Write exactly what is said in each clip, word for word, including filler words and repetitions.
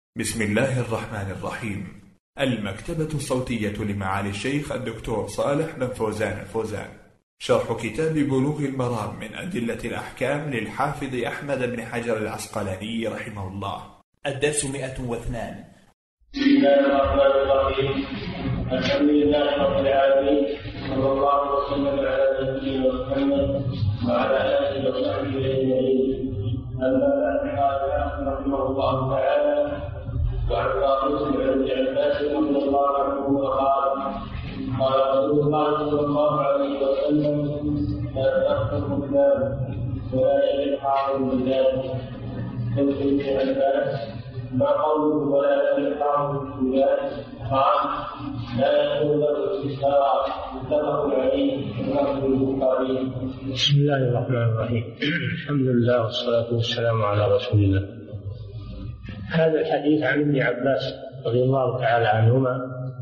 بسم الله الرحمن الرحيم. المكتبة الصوتية لمعالي الشيخ الدكتور صالح بن فوزان الفوزان، شرح كتاب بلوغ المرام من أدلة الأحكام للحافظ أحمد بن حجر العسقلاني رحمه الله. الدرس مئة واثنان. بسم الله الرحمن الرحيم. الحمد لله رب العالمين، صلى الله وسلم على نبينا محمد وعلى آله وصحبه أجمعين. أما بعد، قال رحمه الله تعالى: وعن طاووس بن عباس رضي الله عنه قال: قال رسول الله صلى الله عليه وسلم: لا تحكم الكلام ولا يجد حاضر بالله. قلت ابن عباس: ما قوله ولا يجد حاضر بالله؟ قال: لا يكون له استشارة. متفق عليه واللفظ للبخاري. بسم الله الرحمن الرحيم. الحمد لله والصلاة والسلام على رسول الله. هذا الحديث عن ابن عباس رضي الله تعالى عنهما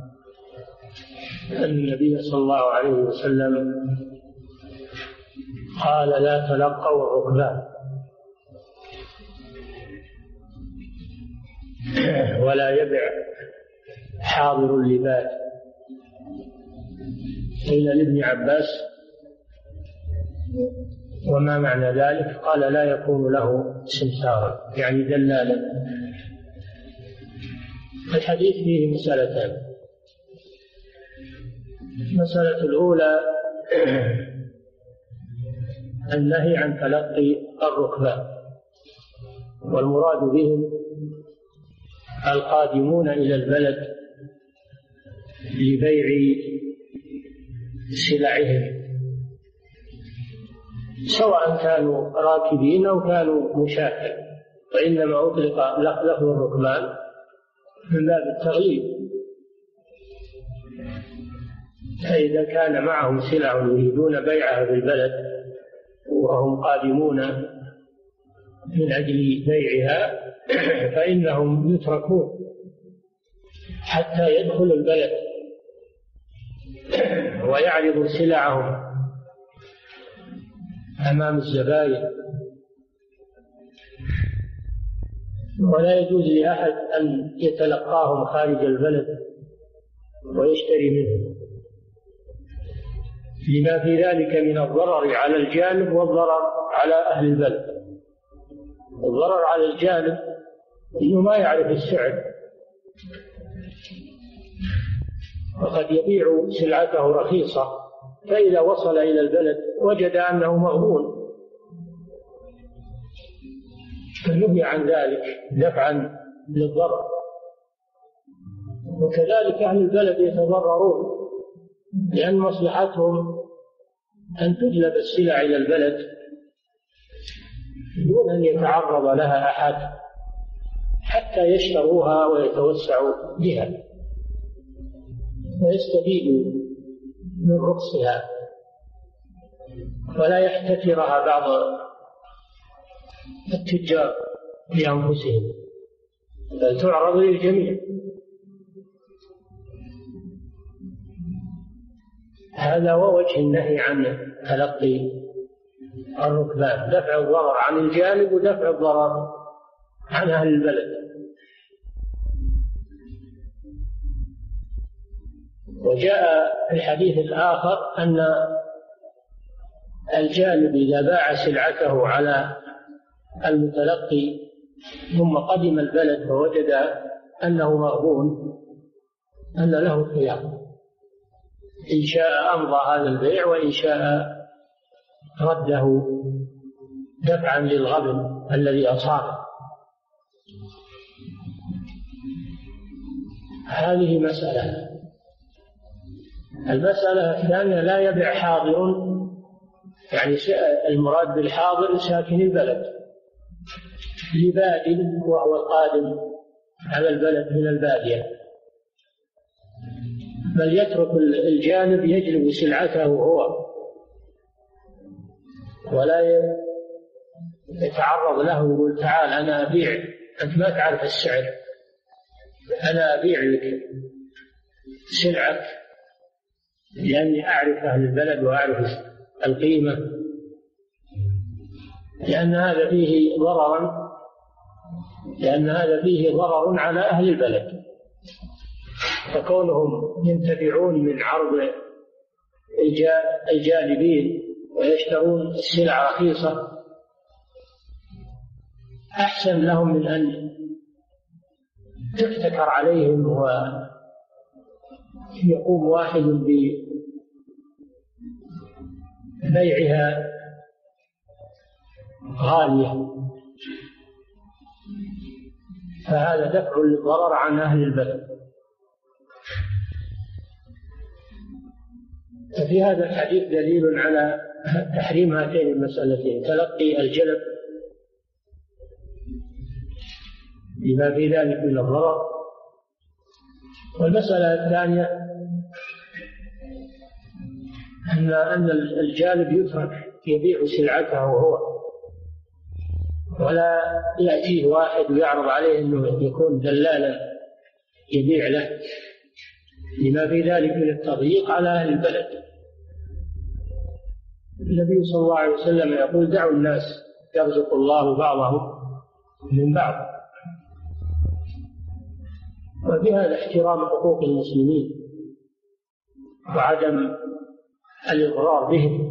أن النبي صلى الله عليه وسلم قال: لا تلقوا الركبان ولا يبع حاضر اللباس. قيل لابن عباس: وما معنى ذلك؟ قال: لا يكون له سمسارا، يعني دلالا. الحديث فيه مسألتان. المسألة الأولى النهي عن تلقي الركبان، والمراد بهم القادمون إلى البلد لبيع سلعهم، سواء كانوا راكبين أو كانوا مشاة، وإنما أطلق لفظ الركبان من باب التغليب. فإذا كان معهم سلع يريدون بيعها في البلد وهم قادمون من أجل بيعها فإنهم يتركون حتى يدخلوا البلد ويعرضوا سلعهم أمام الزبائن، ولا يجوز لأحد أن يتلقاهم خارج البلد ويشتري منهم، لما في ذلك من الضرر على الجانب والضرر على أهل البلد. الضرر على الجانب إنه ما يعرف السعر، وقد يبيع سلعته رخيصة، فإذا وصل إلى البلد وجد أنه مغبون فنهي عن ذلك دفعا للضرر. وكذلك أهل البلد يتضررون، لأن مصلحتهم أن تجلب السلع إلى البلد دون أن يتعرض لها أحد حتى يشتروها ويتوسعوا بها ويستفيدوا من رخصها، ولا يحتكرها بعض التجار لأنفسهم، بل تعرض للجميع. هذا هو وجه النهي عن تلقي الركبان: دفع الضرر عن الجانب ودفع الضرر عن أهل البلد. وجاء في الحديث الآخر أن الجانب إذا باع سلعته على المتلقي ثم قدم البلد فوجد أنه مغبون أن له الخيار، إن شاء أمضى هذا البيع وإن شاء رده دفعا للغبن الذي أصابه. هذه مسألة. المسألة الثانية: لا يبيع حاضر، يعني المراد بالحاضر ساكن البلد، لباد وهو القادم على البلد من البادية، بل يترك الجانب يجلب سلعته هو ولا يتعرض له ويقول: تعال أنا أبيع، أنت ما تعرف السعر، أنا أبيع لك سلعك لأني أعرف أهل البلد وأعرف القيمة، لأن هذا فيه ضررا لأن هذا فيه ضرر على أهل البلد، فكونهم ينتفعون من عرض الجالبين ويشترون السلع رخيصة أحسن لهم من أن تفتكر عليهم ويقوم واحد ببيعها غالية، فهذا دفع للضرر عن أهل البلد. ففي هذا الحديث دليل على تحريم هاتين المسألتين، تلقي الجلب لما في ذلك من الضرر. والمسألة الثانية أن أن الجالب يترك يبيع سلعته هو، ولا يأتيه واحد ويعرض عليه أنه يكون دلالا يبيع له، لما في ذلك من التضييق على أهل البلد. النبي صلى الله عليه وسلم يقول: دعوا الناس يرزق الله بعضهم من بعض. وفي هذا احترام حقوق المسلمين وعدم الإضرار بهم.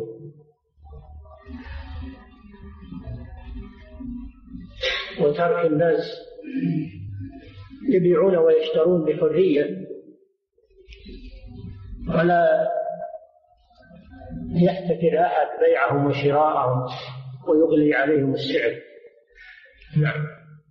وترك الناس يبيعون ويشترون بحرية، ولا يحتكر أحد بيعهم وشراءهم ويغلي عليهم السعر. نعم.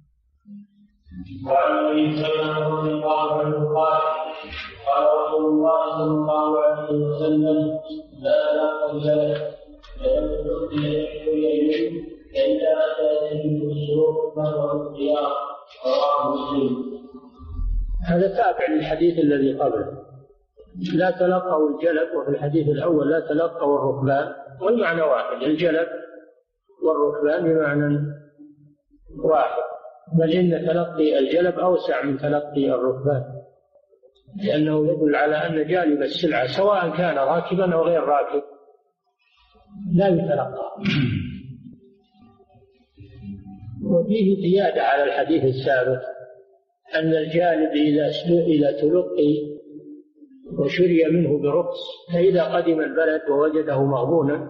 وعن ابي سلمة رضي الله عنه قال: قال رسول الله صلى الله عليه وسلم: لا تقبل فلم تؤتي اليه الا اتى به السوق وهو الخيار. رواه مسلم. هذا تابع للحديث الذي قبله: لا تلقوا الجلب، وفي الحديث الأول لا تلقوا الركبان، والمعنى واحد، الجلب والركبان بمعنى واحد، بل إن تلقي الجلب أوسع من تلقي الركبان، لأنه يدل على أن جالب السلعة سواء كان راكبا أو غير راكب لا يتلقى. وفيه زيادة على الحديث السابق أن الجالب إذا تلقي وشري منه برخص، فإذا قدم البلد ووجده مغبونا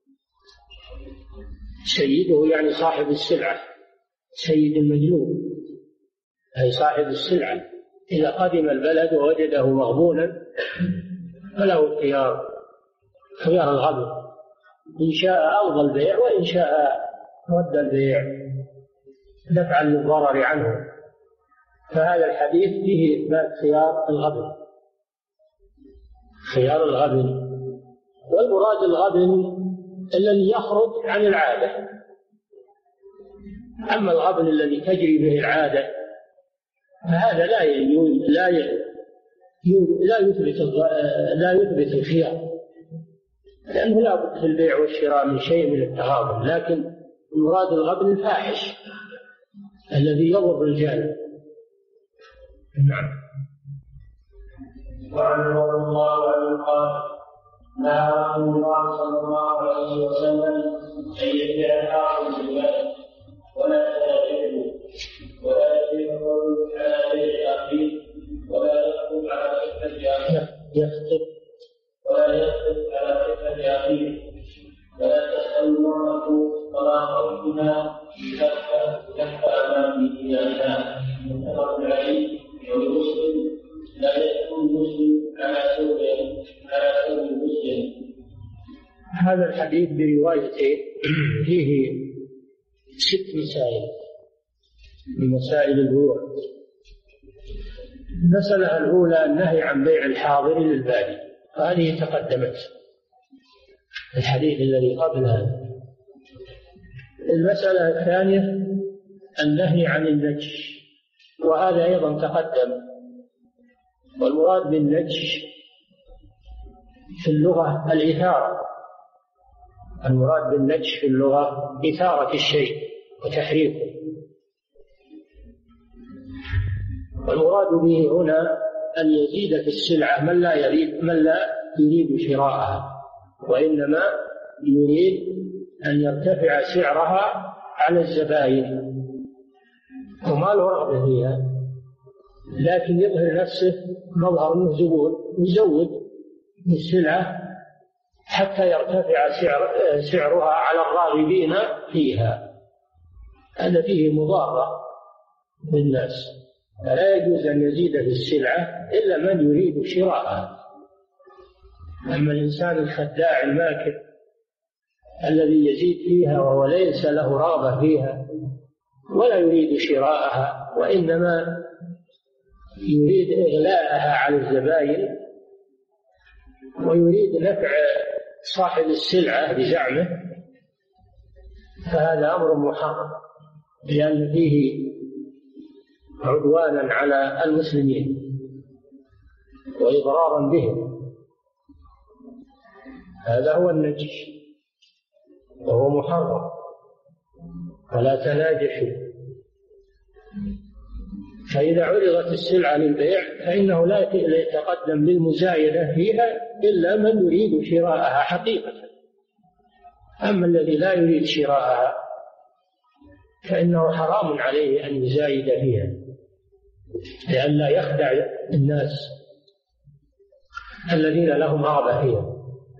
سيده، يعني صاحب السلعة، سيد المجلوب أي صاحب السلعة، إذا قدم البلد ووجده مغبونا فله الخيار، خيار الغبن، إن شاء أوضى البيع وإن شاء رد البيع دفعا للضرر عنه. فهذا الحديث فيه إثبات خيار الغبن، خيار الغبن. والمراد الغبن الذي يخرج عن العادة، أما الغبن الذي تجري به العادة فهذا لا لا لا يثبت لا يثبت الخيار، لأنه لا بد في البيع والشراء من شيء من التغابن. لكن المراد الغبن الفاحش الذي يضر الجانب. نعم. وعن رضي الله عنه قال: نهى رسول الله صلى الله عليه وسلم أن يبيع الحاكم بالبلد ولا يتاجره ولا يبيع على بيع أخيه ولا يخطب على خطبة أخيه يخطب ولا يخطب على خطبة أخيه ولا تسأل المرأة طلاق ربها تحت أمامه إلهها. متفق عليه. والمسلم لا يكون مسلم على سوء على سوء المسلم. هذا الحديث بروايته فيه ست مسائل من مسائل البيوع. المسألة الأولى النهي عن بيع الحاضر للبادي، وهذه تقدمت الحديث الذي قبلها. المسألة الثانية النهي عن النجش، وهذا أيضا تقدم. والمراد بالنجش في اللغة الإثارة، المراد بالنجش في اللغة إثارة الشيء وتحريكه. والمراد به هنا أن يزيد في السلعة من لا يريد من لا يريد شراءها، وإنما يريد أن يرتفع سعرها على الزبائن، وما له رغبة فيها، لكن يظهر نفسه مظهر انه زبون يزود السلعة حتى يرتفع سعر سعرها على الراغبين فيها، هذا فيه مضارة للناس. فلا يجوز أن يزيد في السلعة إلا من يريد شراءها. أما الإنسان الخداع الماكر الذي يزيد فيها وهو ليس له رغبة فيها ولا يريد شراءها، وإنما يريد إغلاءها على الزبائن ويريد نفع صاحب السلعة بزعمه، فهذا أمر محرم، لأن فيه عدوانا على المسلمين وإضرارا بهم. هذا هو النجش وهو محرم. فلا تناجشوا. فإذا عرضت السلعة للبيع فإنه لا يتقدم للمزايدة فيها إلا من يريد شراءها حقيقة. أما الذي لا يريد شراءها فإنه حرام عليه أن يزايد فيها لئلا يخدع الناس الذين لهم رغبة فيها.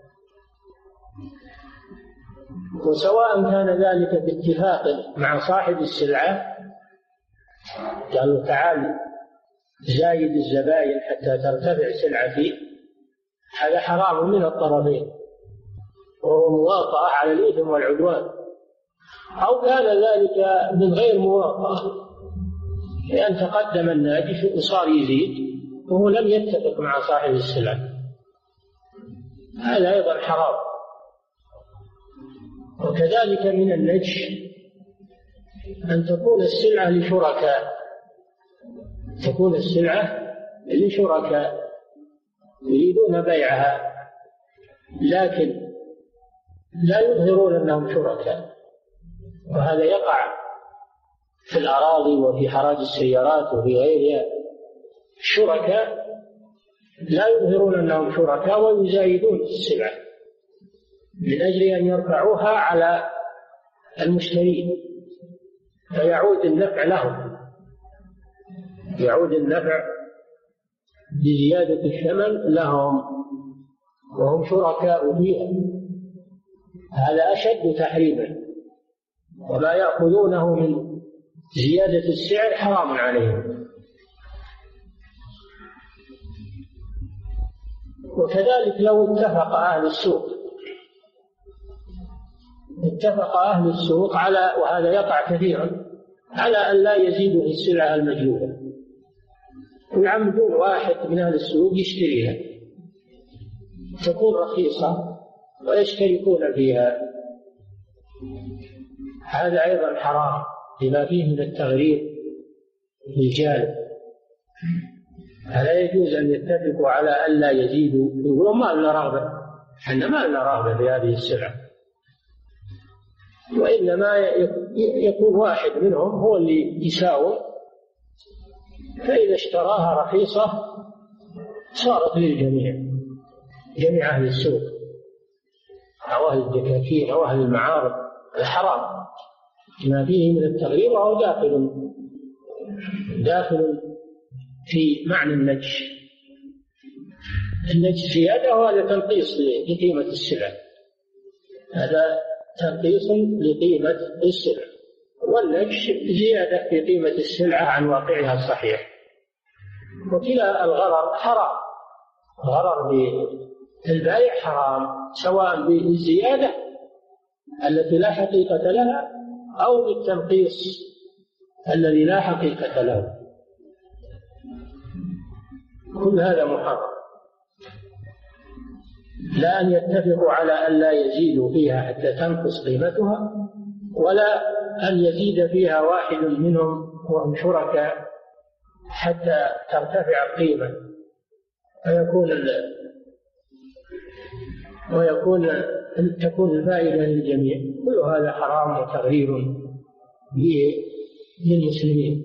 وسواء كان ذلك باتفاق مع صاحب السلعة، قالوا تعال زايد الزبائن حتى ترتفع سلعتي، هذا حرام من الطرفين وهو مواطأة على الإثم والعدوان. أو كان ذلك من غير مواطأة، لأن تقدم الناجش وصار يزيد وهو لم يتفق مع صاحب السلعة، هذا أيضا حرام. وكذلك من النجش أن تكون السلعة لشركاء، تكون السلعة لشركاء يريدون بيعها لكن لا يظهرون أنهم شركاء، وهذا يقع في الأراضي وفي حراج السيارات وفي غيرها. شركاء لا يظهرون أنهم شركاء ويزايدون في السلعة من أجل أن يرفعوها على المشترين فيعود النفع لهم، يعود النفع بزيادة الثمن لهم وهم شركاء فيها. هذا أشد تحريما، وما يأخذونه من زيادة السعر حرام عليهم. وكذلك لو اتفق أهل السوق اتفق أهل السوق على، وهذا يقع كثيرا، على أن لا يزيدوا في السلعة المجهولة، ويعمدون واحد من أهل السوق يشتريها تكون رخيصة ويشتركون فيها، هذا أيضا حرام لما فيه من التغرير بالجانب. فلا يجوز أن يتفقوا على أن لا يزيدوا، يقولوا ما لنا رغبة، احنا ما لنا رغبة في هذه السلعة، وإنما يكون واحد منهم هو اللي يساوم، فإذا اشتراها رخيصة صارت للجميع، جميع أهل السوق أو أهل الدكاكين أو أهل المعارض. الحرام ما فيه من التغيير وهو داخل داخل في معنى النجش. النجش زيادة وهذا تنقيص لقيمة السلع، هذا تنقيص لقيمة السلع، والنجش زيادة في قيمة السلعة عن واقعها الصحيح. وكلا الغرر حرام، غرر بالبيع حرام، سواء بالزيادة التي لا حقيقة لها أو بالتنقيص الذي لا حقيقة له، كل هذا محرم. لا أن يتفقوا على أن لا يزيدوا فيها حتى تنقص قيمتها، ولا أن يزيد فيها واحد منهم وهم شركاء حتى ترتفع القيمة ويكون ويكون تكون الفائدة للجميع. كل هذا حرام وتغرير للمسلمين،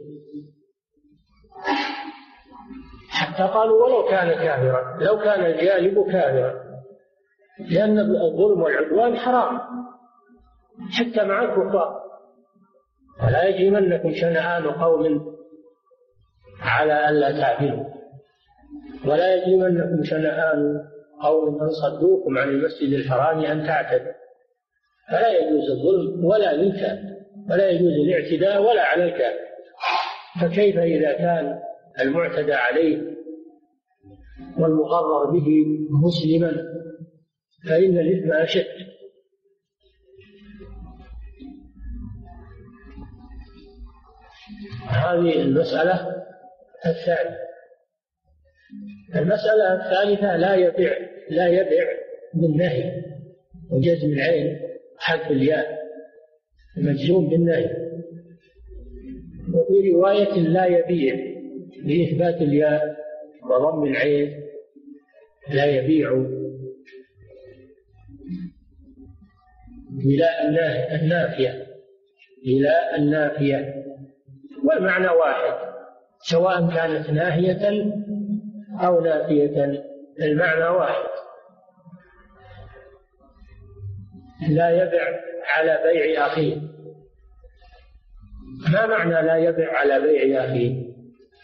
حتى قالوا ولو كان كافرا، لو كان الجالب كافرا، لأن الظلم والعدوان حرام حتى مع الكفار، ولا يجرمنكم شنآن قوم على ألا تعدلوا، ولا يجرمنكم شنآن قوم أن صدوكم عن المسجد الحرام أن تعتدوا. فلا يجوز الظلم ولا للكافر، ولا يجوز الاعتداء ولا على الكافر. فكيف إذا كان المعتدى عليه والمغرر به مسلما، فإن الإثم أشد. هذه المسألة الثانية. المسألة الثالثة لا يبيع لا يبيع بالنهي وجزم العين حذف الياء المجزوم بالنهي، وفي رواية لا يبيع بإثبات الياء وضم العين لا يبيع بلا النافية بلا النافية، والمعنى واحد سواء كانت ناهية أو نافية، المعنى واحد. لا يبع على بيع أخيه. ما معنى لا يبع على بيع أخيه؟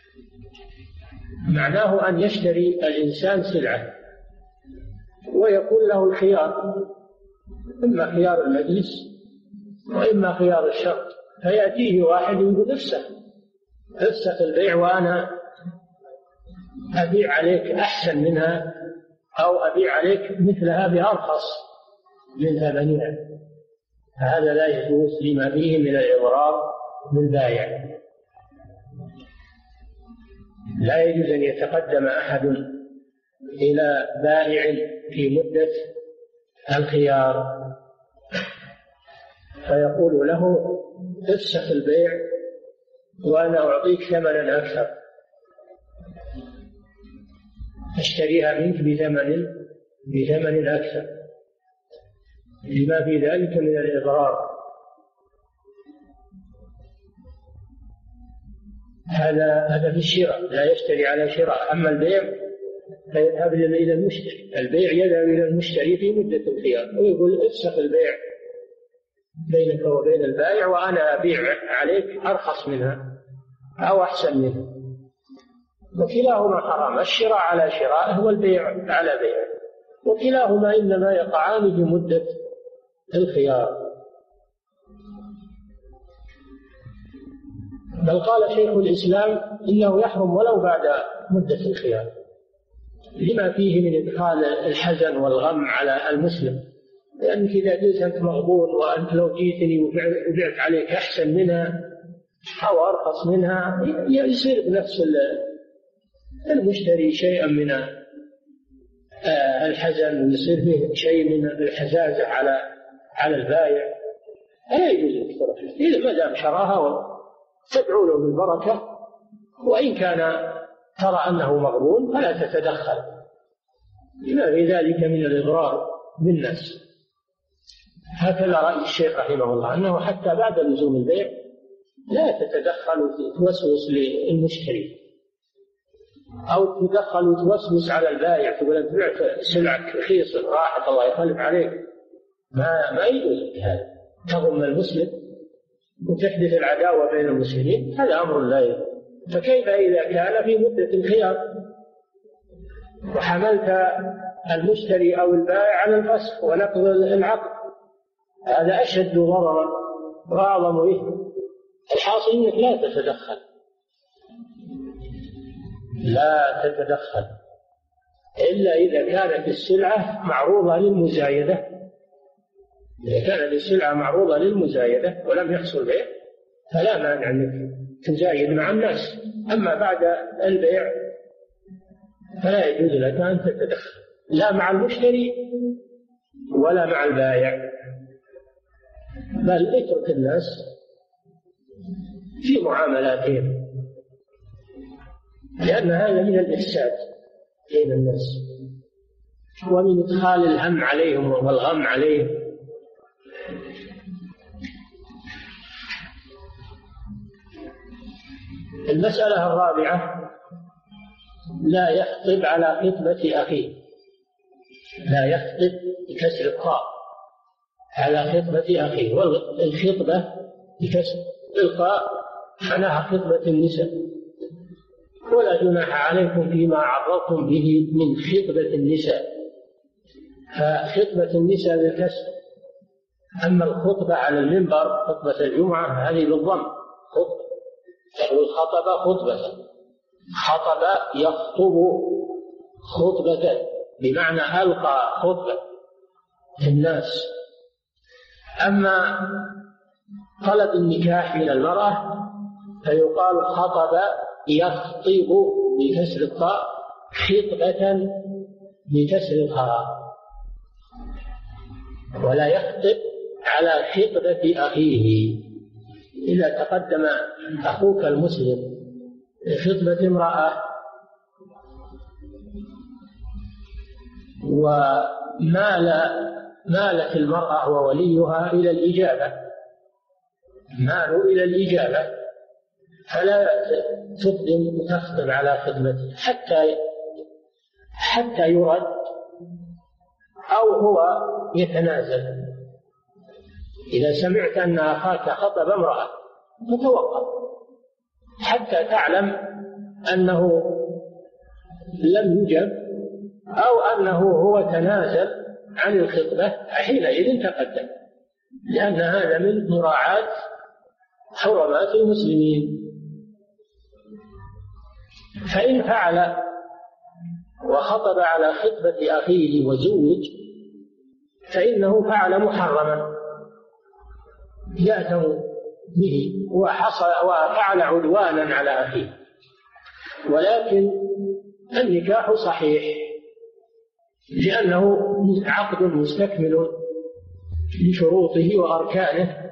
معناه أن يشتري الإنسان سلعة ويكون له الخيار، إما خيار المجلس وإما خيار الشرط، فيأتيه واحد يقول افسخ افسخ البيع وأنا أبيع عليك أحسن منها أو أبيع عليك مثلها بأرخص من ثمنها. هذا لا يجوز لما فيه من الإضرار بالبائع. لا يجوز أن يتقدم أحد إلى بائع في مدة الخيار فيقول له افسخ البيع وأنا أعطيك ثمنا أكثر، أشتريها منك بثمن بثمن أكثر، لما في ذلك من الإضرار. هذا هذا في الشراء، لا يشتري على شراء. أما البيع فيذهب إلى المشتري، البيع يذهب إلى المشتري في مدة الخيار ويقول افسخ البيع بينك وبين البائع وأنا أبيع عليك أرخص منها أو أحسن منها، وكلاهما حرام، الشراء على شراء والبيع على بيع، وكلاهما إنما يقعان في مدة الخيار. بل قال شيخ الإسلام إنه يحرم ولو بعد مدة الخيار لما فيه من إدخال الحزن والغم على المسلم، لأنك إذا جئت أنت مغبون وأنت لو جئتني وبعت عليك أحسن منها أو أرخص منها يصير بنفس المشتري شيئا من الحزن ويصير فيه شيء من الحزازة على على البائع. لا يجوز الاشتراك إذا ما دام شراها تدعو له بالبركة، وإن كان ترى أنه مغبون فلا تتدخل لما في ذلك من الإضرار بالناس. هكذا رأي الشيخ رحمه الله أنه حتى بعد لزوم البيع لا تتدخل وتوسوس للمشتري أو تدخل وتوسوس على البائع تقول أنت بعت سلعك رخيصة راحت الله يخلف عليك، ما ما يجوز هذا، تضم المسلم وتحدث العداوة بين المسلمين، هذا أمر لا يجوز. فكيف إذا كان في مدة الخيار وحملت المشتري أو البائع على الفسخ ونقض العقد؟ هذا أشد ضررا وأعظم إثما. الحاصل أنك لا تتدخل لا تتدخل إلا إذا كانت السلعة معروضة للمزايدة. إذا كانت السلعة معروضة للمزايدة ولم يحصل بيع فلا مانع أنك تزايد مع الناس، أما بعد البيع فلا يجوز لك أن تتدخل لا مع المشتري ولا مع البائع، بل اترك الناس في معاملاتهم، لأن هذا من الإفساد بين الناس ومن إدخال الهم عليهم والغم عليهم. المسألة الرابعة لا يخطب على خطبة أخيه، لا يخطب بكسر الطاء على خطبة أخيه، والخطبة بكسر إلقاء معناها خطبة النساء. ولا جناح عليكم فيما عرضتم به من خطبة النساء، فخطبة النساء بالكسر. أما الخطبة على المنبر خطبة الجمعة هذه بالضم، خطبة، تقول خطبة خطبة، خطب يخطب خطبة بمعنى ألقى خطبة الناس. أما طلب النكاح من المرأة فيقال خطب يخطب بكسر الطاء، خطبة بكسر الخاء، ولا يخطب على خطبة أخيه. إذا تقدم أخوك المسلم خطبة امرأة ومال مالت المرأة ووليها إلى الإجابة، مالوا إلى الإجابة، فلا تقدم تخطب على خطبته حتى حتى يرد أو هو يتنازل. إذا سمعت أن أخاك خطب امرأة فتوقف حتى تعلم أنه لم يجب أو أنه هو تنازل عن الخطبة، حينئذ تقدم، لأن هذا من مراعاة حرمات المسلمين. فإن فعل وخطب على خطبة أخيه وزوج فإنه فعل محرما يأثم به وحصل وفعل عدوانا على أخيه. ولكن النكاح صحيح لأنه عقد مستكمل لشروطه وأركانه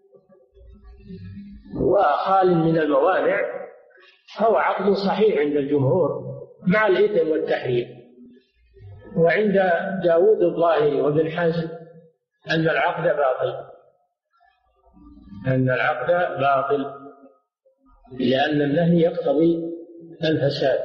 وخال من الموانع، فهو عقد صحيح عند الجمهور مع الإثم والتحريم. وعند داود الظاهري وابن حزم أن العقد باطل، أن العقد باطل لأن النهي يقتضي الفساد.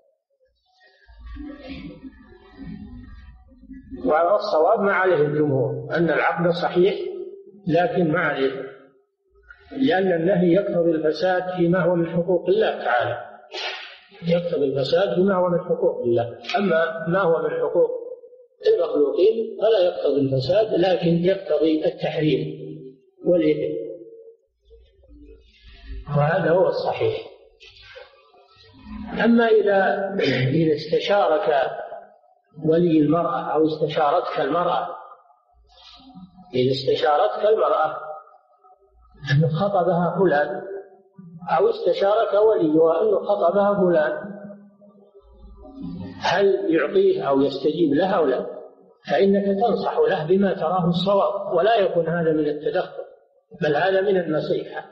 والصواب ما عليه الجمهور أن العقد صحيح لكن مع الإثم، لأن النهي يقتضي الفساد فيما هو من حقوق الله تعالى، يقتضي الفساد فيما هو من حقوق الله. أما ما هو من حقوق المخلوقين فلا يقتضي الفساد لكن يقتضي التحريم والإثم، وهذا هو الصحيح. أما إذا إذا استشارك ولي المرأة أو استشارتك المرأة، إذا استشارتك المرأة أن خطبها فلان أو استشارك وليها أنه خطبها فلان، هل يعطيه أو يستجيب لها أو لا؟ فإنك تنصح له بما تراه الصواب، ولا يكون هذا من التدخل بل هذا من النصيحة،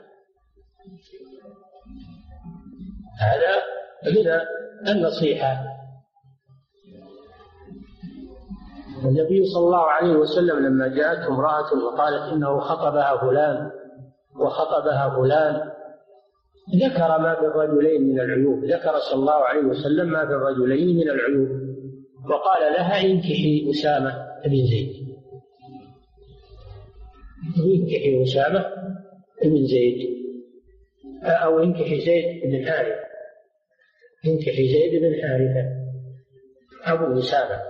هذا من النصيحة. النبي صلى الله عليه وسلم لما جاءته امرأة وقالت إنه خطبها فلان وخطبها فلان ذكر ما في الرجلين من العيوب، ذكر صلى الله عليه وسلم ما في الرجلين من العيوب، وقال لها انكحي أسامة بن زيد، انكحي أسامة بن زيد أو انكحي زيد بن حارثة، انكحي زيد بن حارثة أبو أسامة.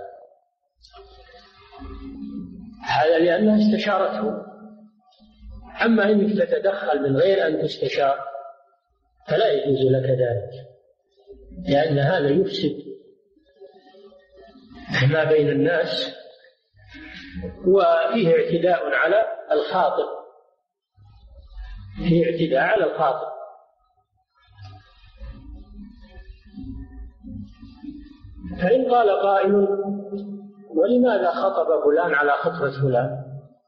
هذا لأنها استشارته. أما إنك تتدخل من غير أن تستشار فلا يجوز لك ذلك، لأن هذا يفسد ما بين الناس وفيه اعتداء على الخاطب، فيه اعتداء على الخاطب. فإن قال قائل ولماذا خطب فلان على خطبة فلان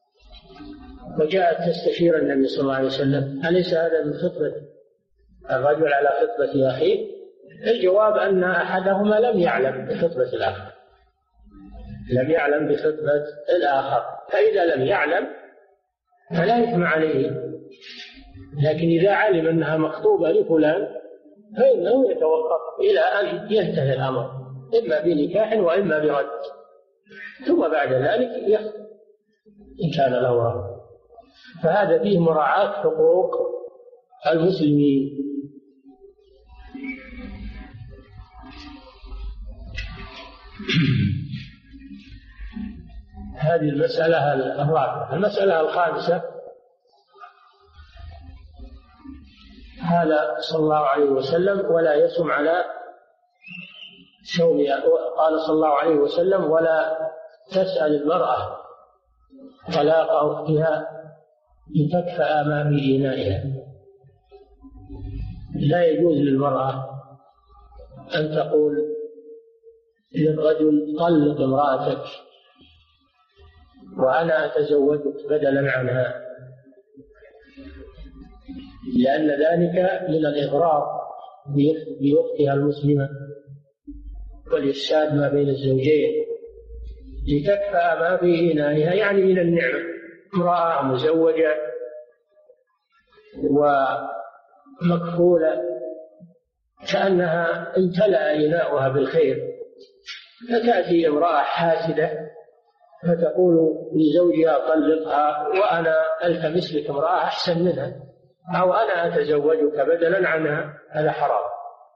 وجاءت تستشير النبي صلى الله عليه وسلم، أليس هذا من خطبة الرجل على خطبة أخيه؟ الجواب أن أحدهما لم يعلم بخطبة الآخر، لم يعلم بخطبة الآخر، فإذا لم يعلم فلا إثم عليه. لكن إذا علم أنها مخطوبة لفلان فإنه يتوقف إلى أن ينتهي الأمر، إما بنكاح وإما برد، ثم بعد ذلك يخطب إن كان له رغبة. فهذا فيه مراعاة حقوق المسلمين. هذه المسألة الرابعة. المسألة الخامسة، قال صلى الله عليه وسلم: ولا يسم على شومها. قال صلى الله عليه وسلم: ولا تسأل المرأة طلاق أختها لتكفأ ما في إنائها. لا يجوز للمرأة أن تقول للرجل: طلق امرأتك وأنا أتزوجك بدلا عنها، لأن ذلك من الإغرار بأختها المسلمة والإفساد ما بين الزوجين. لتكفأ ما في إنائها يعني من النعمة. امرأة مزوجة ومكفولة كأنها امتلأ إناؤها بالخير، فتأتي امرأة حاسدة فتقول لزوجها: طلقها وأنا ألتمس لك امرأة أحسن منها، أو أنا أتزوجك بدلا عنها. هذا حرام.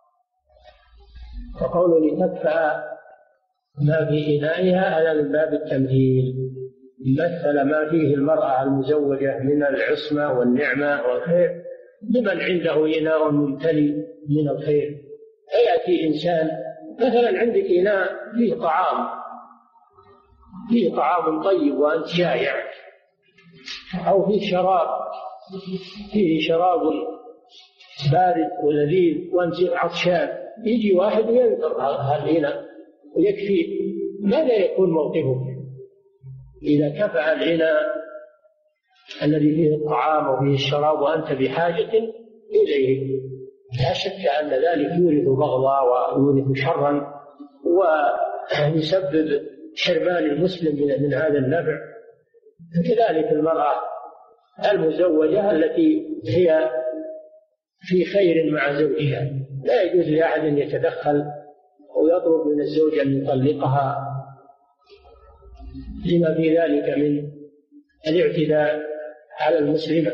وقول لتكفأ ما في إنائها هذا من باب التمثيل، مثل ما فيه المرأة المزوجة من العصمة والنعمة والخير بمن عنده إناء ممتلئ من الخير. فيأتي إنسان مثلا عندك إناء فيه طعام فيه طعام طيب وأنت جائع، أو فيه شراب فيه شراب بارد ولذيذ وأنت عطشان، يجي واحد وينثر هالإناء ويكفي، ماذا يكون موقفك إذا كفأ الإناء الذي فيه الطعام وفيه الشراب وأنت بحاجة إليه؟ لا شك أن ذلك يورث بغضا ويورث شرا ويسبب حرمان المسلم من هذا النفع. كذلك المرأة المزوجة التي هي في خير مع زوجها لا يجوز لأحد أن يتدخل ويطلب من الزوج أن يطلقها لما في ذلك من الاعتداء على المسلمة.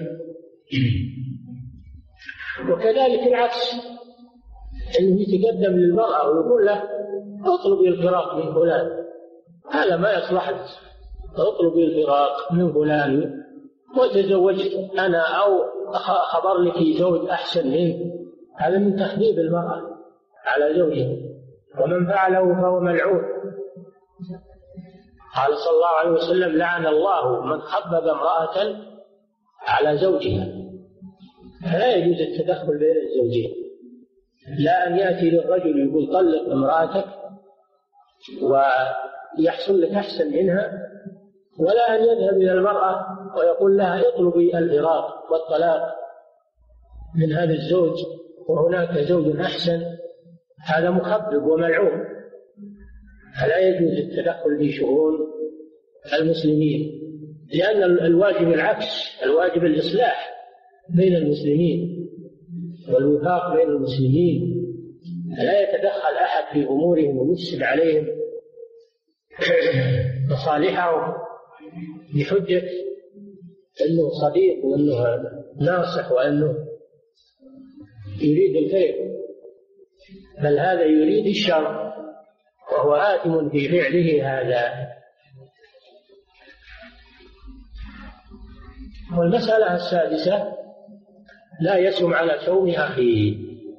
وكذلك العكس، أنه يتقدم للمرأة ويقول له: اطلبي الفراق من فلان، هذا ما يصلح، اطلبي الفراق من فلان وتزوجت أنا أو خبر لك زوج أحسن منه. هذا من تخديب المرأة على زوجها، ومن فعله فهو ملعون. قال صلى الله عليه وسلم: لعن الله من خبب امرأة على زوجها. فلا يجوز التدخل بين الزوجين، لا أن يأتي للرجل يقول: طلق امرأتك ويحصل لك أحسن منها، ولا أن يذهب إلى المرأة ويقول لها: اطلبي الفراق والطلاق من هذا الزوج وهناك زوج أحسن. هذا مخبب وملعون. فلا يجوز التدخل في شؤون المسلمين، لأن الواجب العكس، الواجب الإصلاح بين المسلمين والوفاق بين المسلمين. فلا يتدخل أحد في أمورهم ويفسد عليهم مصالحهم بحجة أنه صديق وأنه ناصح وأنه يريد الخير، بل هذا يريد الشر وهو آثم في فعله هذا. والمسألة السادسة: لا يسم على صوم أخيه.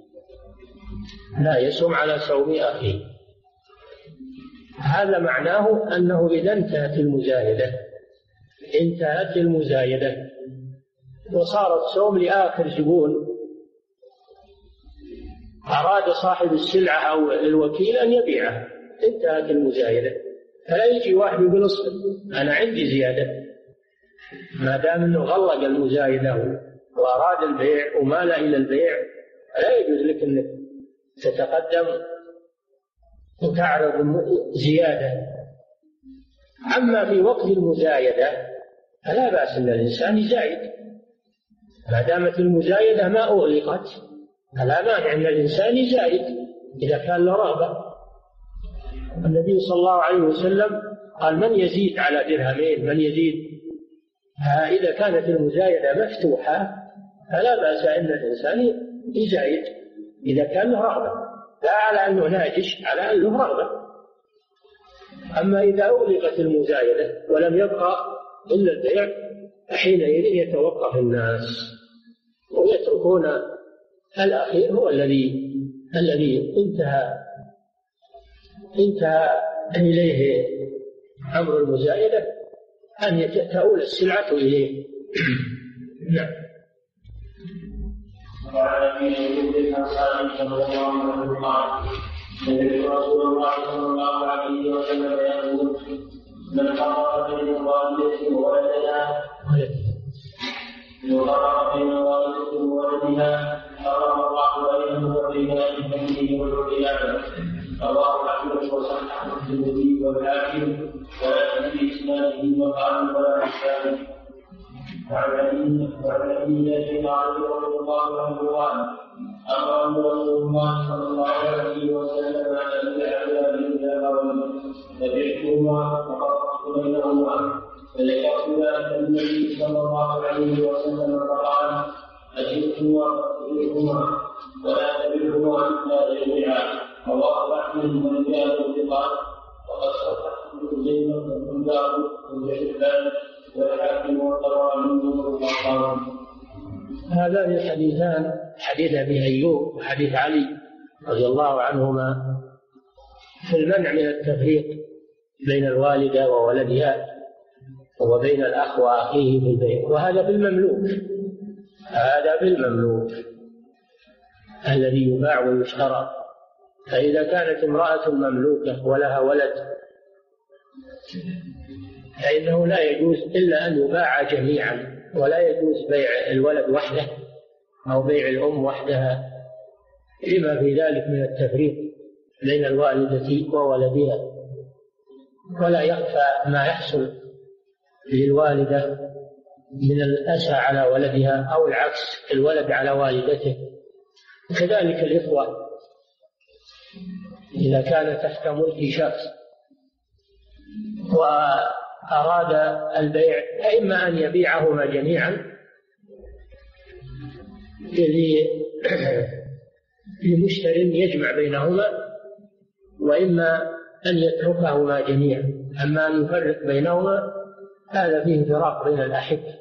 لا يسم على صوم أخيه، هذا معناه أنه إذا انتهت المزايدة انتهت المزايدة وصار الصوم لآخر زبون، أراد صاحب السلعة أو الوكيل أن يبيعه، انتهت المزايدة. فلا يجي واحد يقول: اصبر أنا عندي زيادة. ما دام أنه غلق المزايدة وأراد البيع ومال إلى البيع، لا يجوز لك أنك تتقدم وتعرض زيادة. أما في وقت المزايدة فلا بأس أن الإنسان يزايد، ما دامت المزايدة ما أغلقت فلا مانع أن الإنسان يزايد إذا كان له رغبة. النبي صلى الله عليه وسلم قال: من يزيد على درهمين، من يزيد. إذا كانت المزايدة مفتوحة فلا بأس أن الإنسان يزايد إذا كان له رغبة، لا على أنه ناجش، على أنه رغبة. أما إذا أغلقت المزايدة ولم يبقى إلا البيع حينئذ يتوقف الناس ويتركون الأخير هو الذي الذي انتهى انتهى إليه أمر المزايدة، أن تؤول السلعة إليه. نعم. وعن ابي ايوب الانصاري رضي الله عنه قال سمعت رسول الله صلى الله عليه وسلم يقول من فرق بين والدته وولدها من فرق بين والدته وولدها حرم الله بينه وبين ابنه والقيامه. رواه احمد وصححه الترمذي والحاكم ولا في اسناده مقام ولا اشكال. وعن علي وعن علي رضي الله عنه قال امر رسول الله صلى الله عليه وسلم ان ابيع بالله فبعتهما ففرقت بينهما فذكرت ذلك النبي صلى الله عليه وسلم فقال اجبهما فاقتلهما ولا تبعهما حتى يبيعا. رواه احمد من جاء بالثقات وقد صححه زينب بن داود بن حبان والحاكم والطبراني والطحاوي. هذان الحديثان حديث ابي ايوب وحديث علي رضي الله عنهما في المنع من التفريق بين الوالده وولدها وبين الاخ واخيه في البيع، وهذا بالمملوك، هذا بالمملوك الذي يباع ويشترى. فاذا كانت امراه مملوكه ولها ولد فإنه لا يجوز إلا أن يباع جميعا، ولا يجوز بيع الولد وحده أو بيع الأم وحدها لما في ذلك من التفريق بين الوالدة وولدها. ولا يخفى ما يحصل للوالدة من الأسى على ولدها أو العكس الولد على والدته. كذلك الإخوة إذا كان تحت ملك شخص وأراد البيع فإما أن يبيعهما جميعا لمشتر يجمع بينهما، وإما أن يتركهما جميعا. أما أن يفرق بينهما هذا فيه فراق بين الأحبة،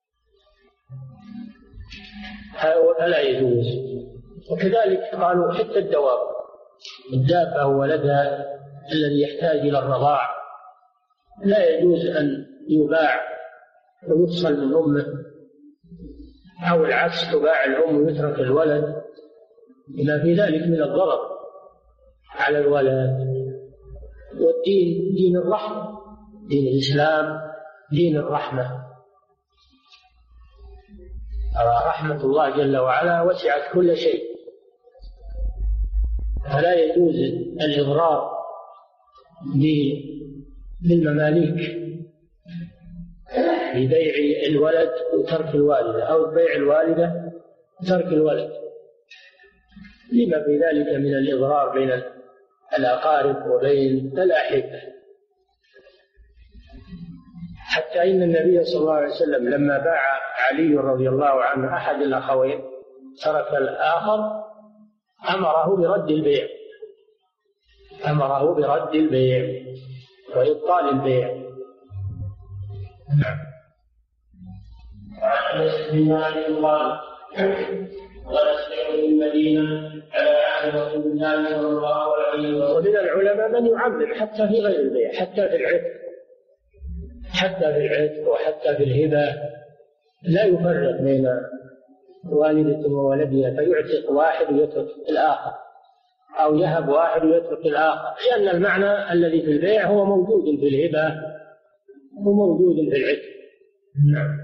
فلا يجوز. وكذلك قالوا حتى الدواب، الدابة وولدها الذي يحتاج إلى الرضاع لا يجوز أن يباع ويفصل من أمه، أو العكس تباع الأم ويترك الولد، لما في ذلك من الضرر على الولد. والدين دين الرحمة، دين الإسلام دين الرحمة، رحمة الله جل وعلا وسعت كل شيء، فلا يجوز الإضرار بالمماليك ببيع الولد وترك الوالدة، أو بيع الوالدة وترك الولد، لما في ذلك من الإضرار بين الأقارب وبين الأحبة. حتى إن النبي صلى الله عليه وسلم لما باع علي رضي الله عنه أحد الأخوين ترك الآخر أمره برد البيع، أمره برد البيع وإبطال البيع. نعم. وعن انس بن مالك قال ونستعين في المدينه على عهد رسول الله صلى الله عليه وسلم. ومن العلماء من يعمم حتى في غير البيع، حتى في العتق، حتى في العتق وحتى في الهبه لا يفرق بين والدة وولدها فيعتق واحد ويترك الآخر، أو يهب واحد ويترك الآخر، لأن المعنى الذي في البيع هو موجود في الهبة وموجود في العتق. نعم.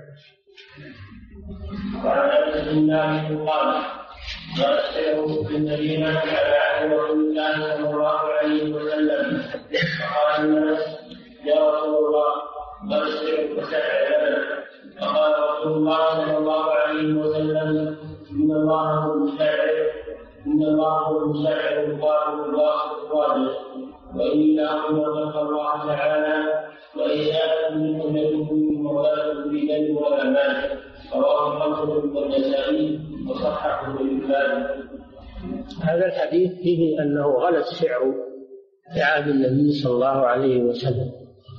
وعن انس بن مالك قال ونستعين في المدينه على عهد رسول الله صلى الله عليه وسلم. فقال الناس يا رسول الله ونستعين فسعر. فقال رسول الله صلى الله عليه وسلم إن الله هو المسعر، إن الله هو المسعر القادر الله الصادق، وإني لأمرك الله تعالى وإن آتت منكم يكون مولاة بدين ولا مال. رواه الخمسة والنسائي وصححه الألباني. هذا الحديث فيه أنه غلا السعر في عهد النبي صلى الله عليه وسلم،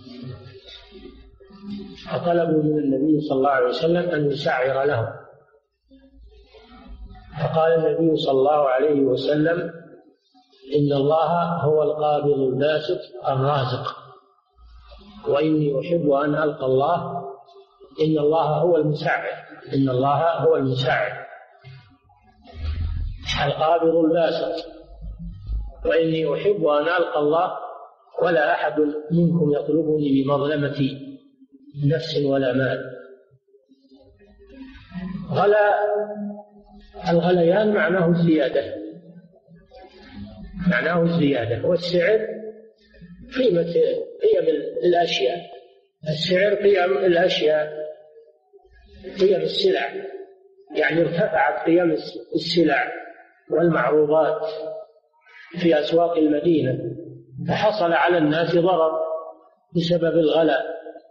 فطلبوا من النبي صلى الله عليه وسلم أن يسعر لهم، فقال النبي صلى الله عليه وسلم: إن الله هو القابض الباسط الرازق، وإني أحب أن ألقى الله. إن الله هو المسعر، إن الله هو المسعر القابض الباسط، وإني أحب أن ألقى الله ولا أحد منكم يطلبني بمظلمة نفس ولا مال. غلا الغليان معناه الزيادة، معناه الزيادة، والسعر قيمة قيم الأشياء، السعر قيم الأشياء، قيم السلع، يعني ارتفعت قيم السلع والمعروضات في أسواق المدينة، فحصل على الناس ضرر بسبب الغلاء،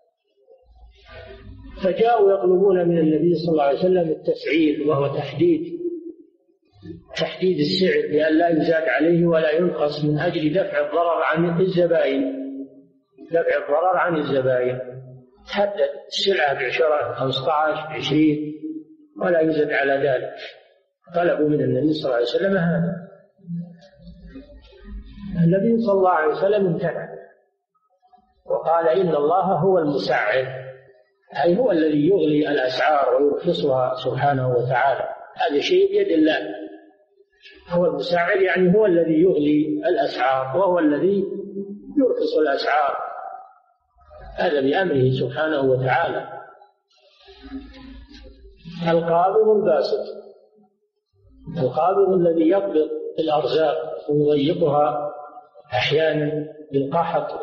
فجاءوا يطلبون من النبي صلى الله عليه وسلم التسعير، وهو تحديد تحديد السعر بأن لا يزاد عليه ولا ينقص، من أجل دفع الضرر عن الزبائن، دفع الضرر عن الزبائن. تحدد السلعة بعشرة، خمسة عشر، عشرين، ولا يزاد على ذلك. طلبوا من النبي صلى الله عليه وسلم هذا، النبي صلى الله عليه وسلم امتنع وقال: إن الله هو المسعر، أي هو الذي يغلي الأسعار ويرخصها سبحانه وتعالى، هذا شيء بيد الله. هو المسعر يعني هو الذي يغلي الأسعار، وهو الذي يرخص الأسعار، هذا بأمره سبحانه وتعالى. القابض الباسط، القابض الذي يقبض الأرزاق ويضيقها أحيانا بالقحط،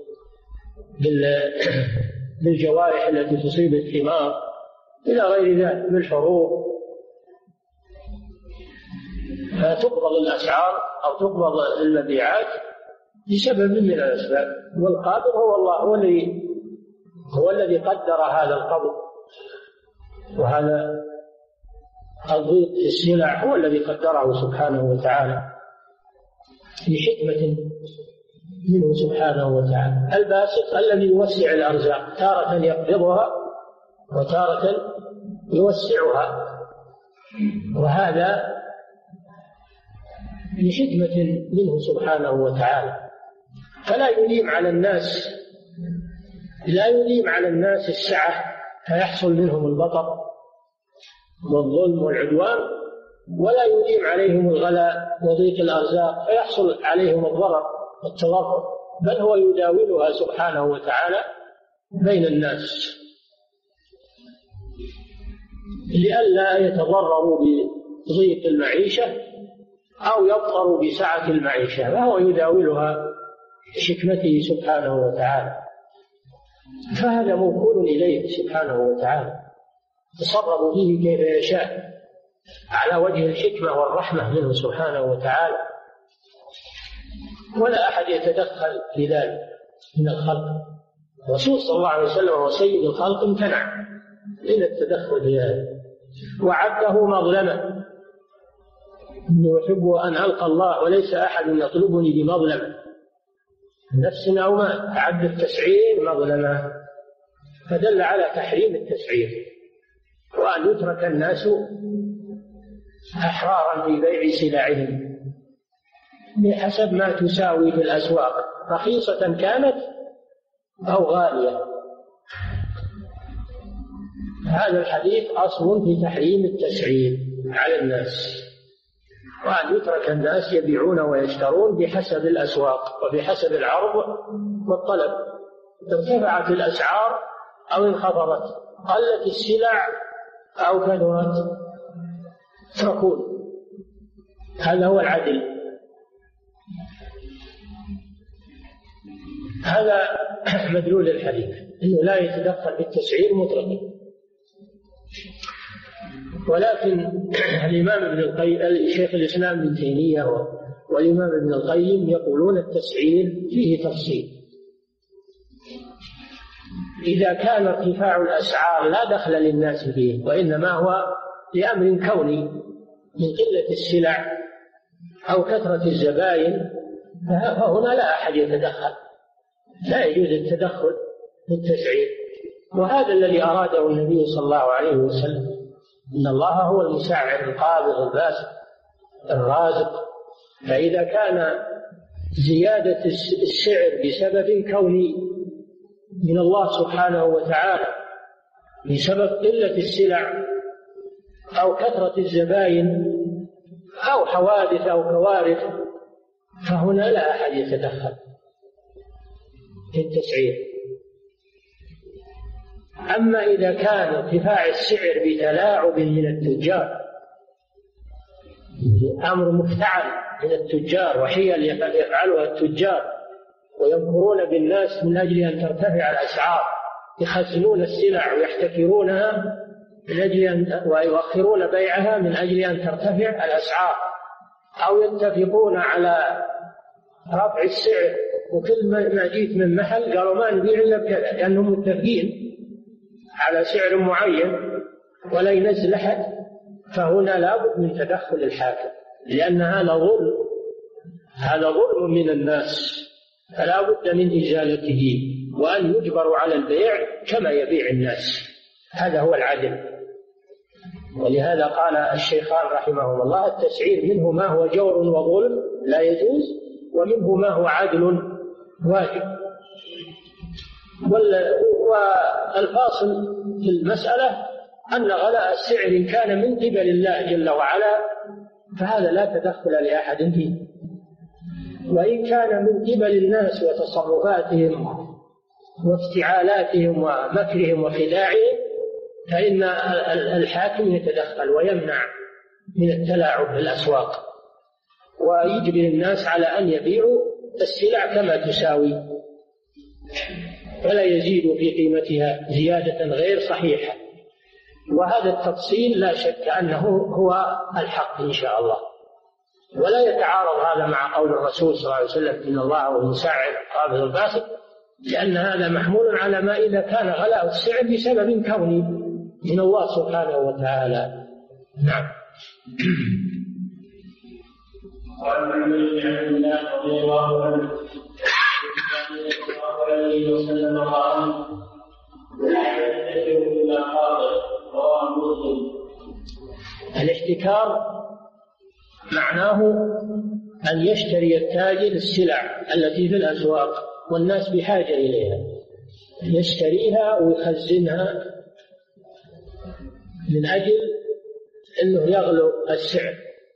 بالجوارح التي تصيب الثمار إلى غير ذلك، بالحروب، فتقبض الأسعار أو تقبض المبيعات بسبب من الأسباب. والقابض هو الله، هو الذي هو الذي قدر هذا القبض وهذا الضيق في السلع، هو الذي قدره سبحانه وتعالى لحكمة منه سبحانه وتعالى. الباسط الذي يوسع الأرزاق، تارة يقبضها وتارة يوسعها، وهذا لحكمة منه سبحانه وتعالى. فلا يليم على الناس لا يليم على الناس السعة فيحصل منهم البطر والظلم والعدوان، ولا يليم عليهم الغلاء وضيق الأرزاق فيحصل عليهم الضرر والتضرر، بل هو يداولها سبحانه وتعالى بين الناس لئلا يتضرروا بضيق المعيشة أو يضطروا بسعة المعيشة، فهو يداولها بحكمته سبحانه وتعالى. فهذا موكول إليه سبحانه وتعالى، تصرف به كيف يشاء على وجه الحكمة والرحمة منه سبحانه وتعالى، ولا أحد يتدخل في ذلك من الخلق. الرسول صلى الله عليه وسلم وهو سيد الخلق امتنع من التدخل في ذلك، وعده مظلمة: إني أحب أن ألقى الله وليس أحد يطلبني بمظلمة نفس أو مال. عد التسعير مظلمة، فدل على تحريم التسعير، وأن يترك الناس أحرارا في بيع سلعهم بحسب ما تساوي في الأسواق، رخيصة كانت أو غالية. هذا الحديث أصل في تحريم التسعير على الناس، وأن يترك الناس يبيعون ويشترون بحسب الأسواق وبحسب العرض والطلب. ارتفعت الأسعار أو انخفضت، قلت السلع أو كثرت، اتركون، هذا هو العدل. هذا مدلول الحديث، إنه لا يتدخل في التسعير مطلقا. ولكن الإمام ابن القيم، شيخ الإسلام ابن تيمية والإمام ابن القيم يقولون التسعير فيه تفصيل، إذا كان ارتفاع الأسعار لا دخل للناس فيه وإنما هو لأمر كوني من قلة السلع أو كثرة الزبائن، فهنا لا أحد يتدخل، لا يجوز التدخل في التسعير. وهذا الذي أراده النبي صلى الله عليه وسلم، إن الله هو المسعر القابض الباسط الرازق. فإذا كان زيادة السعر بسبب كوني من الله سبحانه وتعالى بسبب قلة السلع أو كثرة الزبائن أو حوادث أو كوارث، فهنا لا أحد يتدخل في التسعير. أما إذا كان ارتفاع السعر بتلاعب من التجار، أمر مفتعل من التجار وحيل يفعلها التجار ويمكرون بالناس من أجل أن ترتفع الأسعار، يخزنون السلع ويحتكرونها من أجل أن ويؤخرون بيعها من أجل أن ترتفع الأسعار، أو يتفقون على رفع السعر، وكل ما جيت من محل قالوا ما نبيع إلا بكذا، لأنهم متفقين على سعر معين ولا ينزل أحد. فهنا لابد من تدخل الحاكم، لأن هذا ظلم، هذا ظلم من الناس، فلا بد من إزالته وأن يجبروا على البيع كما يبيع الناس، هذا هو العدل. ولهذا قال الشيخان رحمهما الله: التسعير منه ما هو جور وظلم لا يجوز، ومنه ما هو عدل واجب. والفاصل في المسألة أن غلاء السعر إن كان من قبل الله جل وعلا فهذا لا تدخل لأحد فيه، وإن كان من قبل الناس وتصرفاتهم وافتعالاتهم ومكرهم وخداعهم فإن الحاكم يتدخل ويمنع من التلاعب في الأسواق، ويجبر الناس على أن يبيعوا السلع كما تساوي ولا يزيد في قيمتها زيادة غير صحيحة. وهذا التفصيل لا شك أنه هو الحق إن شاء الله، ولا يتعارض هذا مع قول الرسول صلى الله عليه وسلم: إن الله هو المسعر القابض الباسط، لأن هذا محمول على ما إذا كان غلاء السعر بسبب كوني من الله سبحانه وتعالى. نعم. وعن علي بن الله رضي الله عنه صلى الله عليه وسلم قال: لا يحتكر إلا قابض. رواه مسلم. الاحتكار معناه أن يشتري التاجر السلع التي في الأسواق والناس بحاجة إليها، يشتريها ويخزنها من أجل أنه يغلو السعر،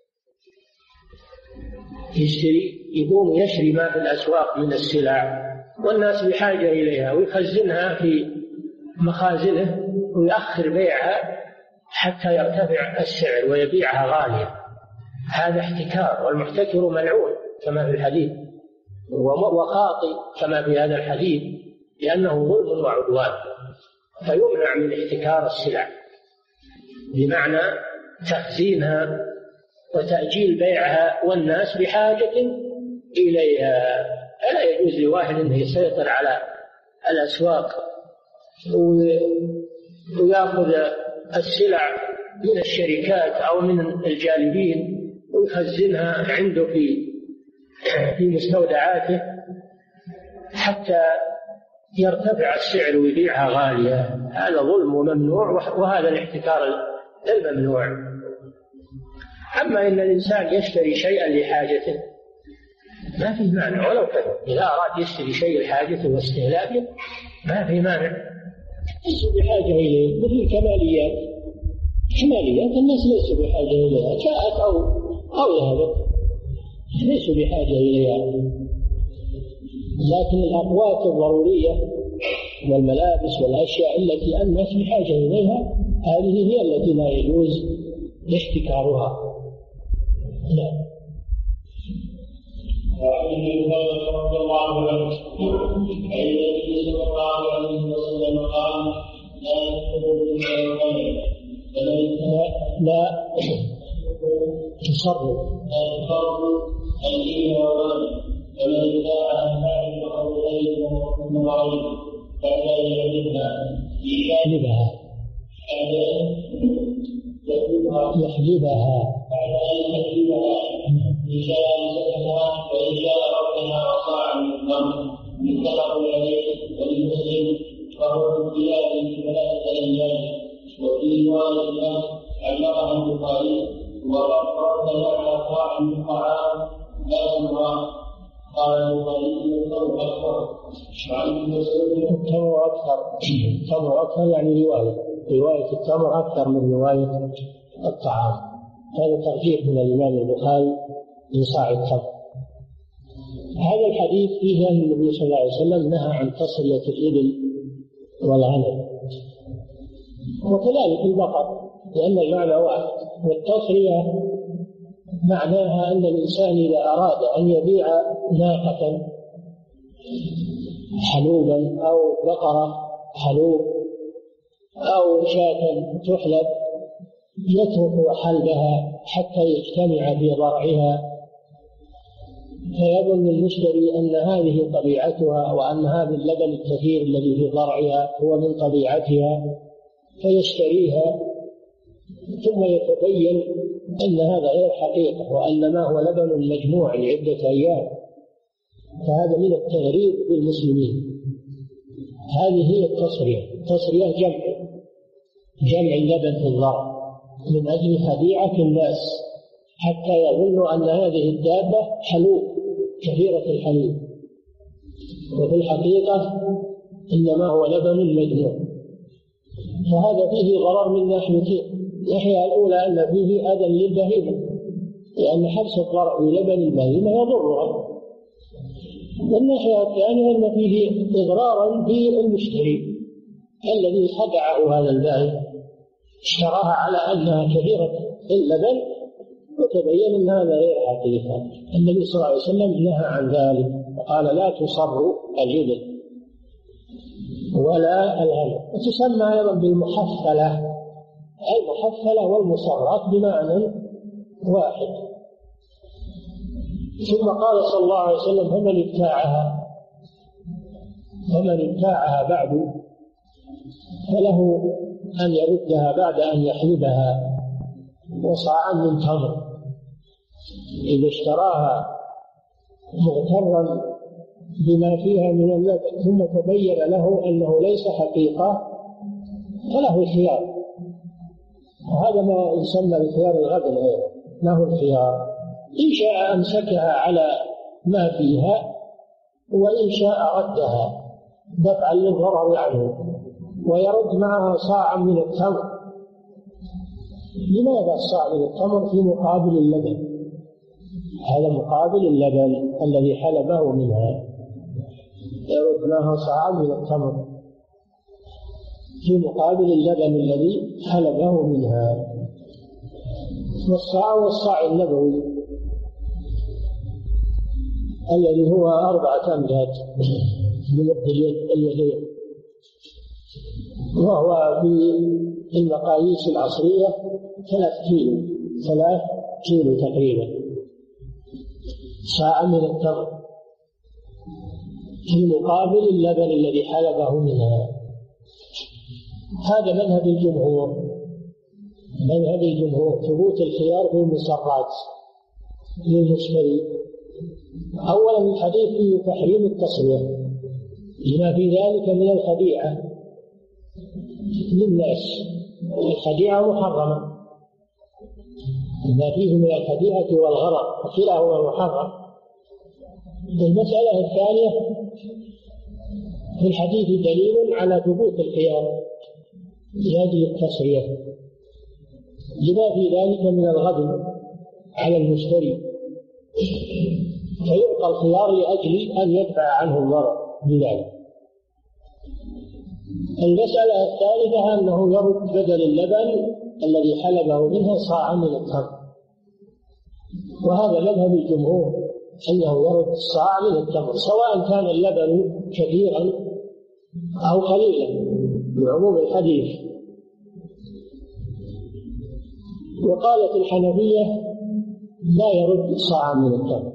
يشتري يقوم يشري ما في الأسواق من السلع والناس بحاجة إليها ويخزنها في مخازنه ويؤخر بيعها حتى يرتفع السعر ويبيعها غالية. هذا احتكار، والمحتكر ملعون كما في الحديث، وخاطئ كما في هذا الحديث، لأنه ظلم وعدوان، فيمنع من احتكار السلع بمعنى تخزينها وتأجيل بيعها والناس بحاجة إليها. فلا يجوز لواحد أنه يسيطر على الأسواق ويأخذ السلع من الشركات أو من الجالبين ويخزنها عنده في في مستودعاته حتى يرتفع السعر ويبيعها غالية. هذا ظلم وممنوع، وهذا الاحتكار الممنوع. أما إن الإنسان يشتري شيئا لحاجته ما في مانع ولو كان، إذا أراد يشتري شيء لحاجته واستهلاكه ما في مانع، ليس بحاجة إليه، مثل كماليات كماليات الناس ليسوا بحاجة إليها، جاءت أو أو ذهبت ليسوا بحاجة إليها. لكن الأقوات الضرورية والملابس والأشياء التي الناس بحاجة إليها هذه هي التي لا يجوز احتكارها. لا. وعن ابي هريره رضي الله عنه عن النبي صلى الله عليه وسلم قال: لا يدخل بالميمين لا تصرف لا تصرف الدين والغنم، ومن باع فاعل او زيد ومعين فلا يعلمها يحلبها يحلبها إن شاء مسكها وإن شاء ربنا وصاع من الأمر متفق عليه ولمسلم فهو في هذه ثلاثة أيام وفي رواية الآن علقها البخاري وقد فرد معنى صاع من الطعام لا تمر قال البخاري التمر أكثر وعن مسعود التمر أكثر التمر أكثر يعني رواية رواية التمر أكثر من رواية الطعام. هذا ترجيح من الإمام البخاري من صاع التمر. هذا الحديث فيه أن النبي صلى الله عليه وسلم نهى عن تصرية الإبل والغنم وكذلك البقر لأن المعنى واحد. والتصرية معناها أن الإنسان إذا أراد أن يبيع ناقة حلوبا أو بقرة حلوب أو شاة تحلب يترك حلبها حتى يجتمع في ضرعها فيظن المشتري أن هذه طبيعتها وأن هذا اللبن الكثير الذي في ضرعها هو من طبيعتها فيشتريها ثم يتبين أن هذا غير حقيقة وأن ما هو لبن مجموع لعدة أيام فهذا من التغريب بالمسلمين. هذه هي التصرية. التصرية جمع جمع اللبن في الضرع من أجل خديعة الناس حتى يظنوا أن هذه الدابة حلوب كثيرة الحليب وفي الحقيقة إنما هو لبن مجموع. فهذا فيه ضرر من ناحيتين. الناحية الأولى أن فيه أذى للبهيمة لأن حبس الضرع بلبن البهيمة يضرها. والناحية الثانية أن فيه إضرارا بالمشتري الذي خدعه هذا البائع اشتراها على أنها كثيرة اللبن وتبين أن هذا غير حقيقة. النبي صلى الله عليه وسلم نهى عن ذلك وقال لا تصر الإبل ولا الغنم. وتسمى أيضا بالمحفلة. المحفلة والمصرات بمعنى واحد. ثم قال صلى الله عليه وسلم فمن ابتاعها فمن ابتاعها بعد فله أن يردها بعد أن يحلبها وصاعا من تمر. إذا اشتراها مغترا بما فيها من اللبن ثم تبين له أنه ليس حقيقة فله الخيار. وهذا ما يسمى بخيار الغبن أيضا له الخيار. إن شاء أمسكها على ما فيها وإن شاء ردها دفعا للضرر عنه ويرد معها صاعا من التمر. لماذا الصاع من التمر في مقابل اللبن؟ هذا مقابل اللبن الذي حلبه منها يرد معها صاعا من التمر في مقابل اللبن الذي حلبه منها. والصاع والصاع النبوي الذي هو أربعة أمداد بمد اليدين وهو في المقاييس العصرية ثلاث كيلو ثلاث كيلو تقريبا صاع من التمر في مقابل اللبن الذي حلبه منها. هذا مذهب الجمهور. مذهب الجمهور ثبوت الخيار في المصرات للمشتري. أولا الحديث فيه تحريم التصرية لما في ذلك من الخديعة للناس. الخديعة محرمة ما فيه من الخديعة والغرر وكلاهما محرم. المسألة الثانية في الحديث دليل على ثبوت الخيار لأجل التصرية لما في ذلك من الغبن على المشتري فيعطى الخيار لأجل أن يدفع عنه الضرر بذلك. المسألة الثالثة أنه يرد بدل اللبن الذي حلبه منها صاعا من التمر. وهذا مذهب الجمهور أنه يرد صاع من التمر سواء كان اللبن كثيرا أو قليلا بعموم الحديث. وقالت الحنفية لا يرد صاعا من التمر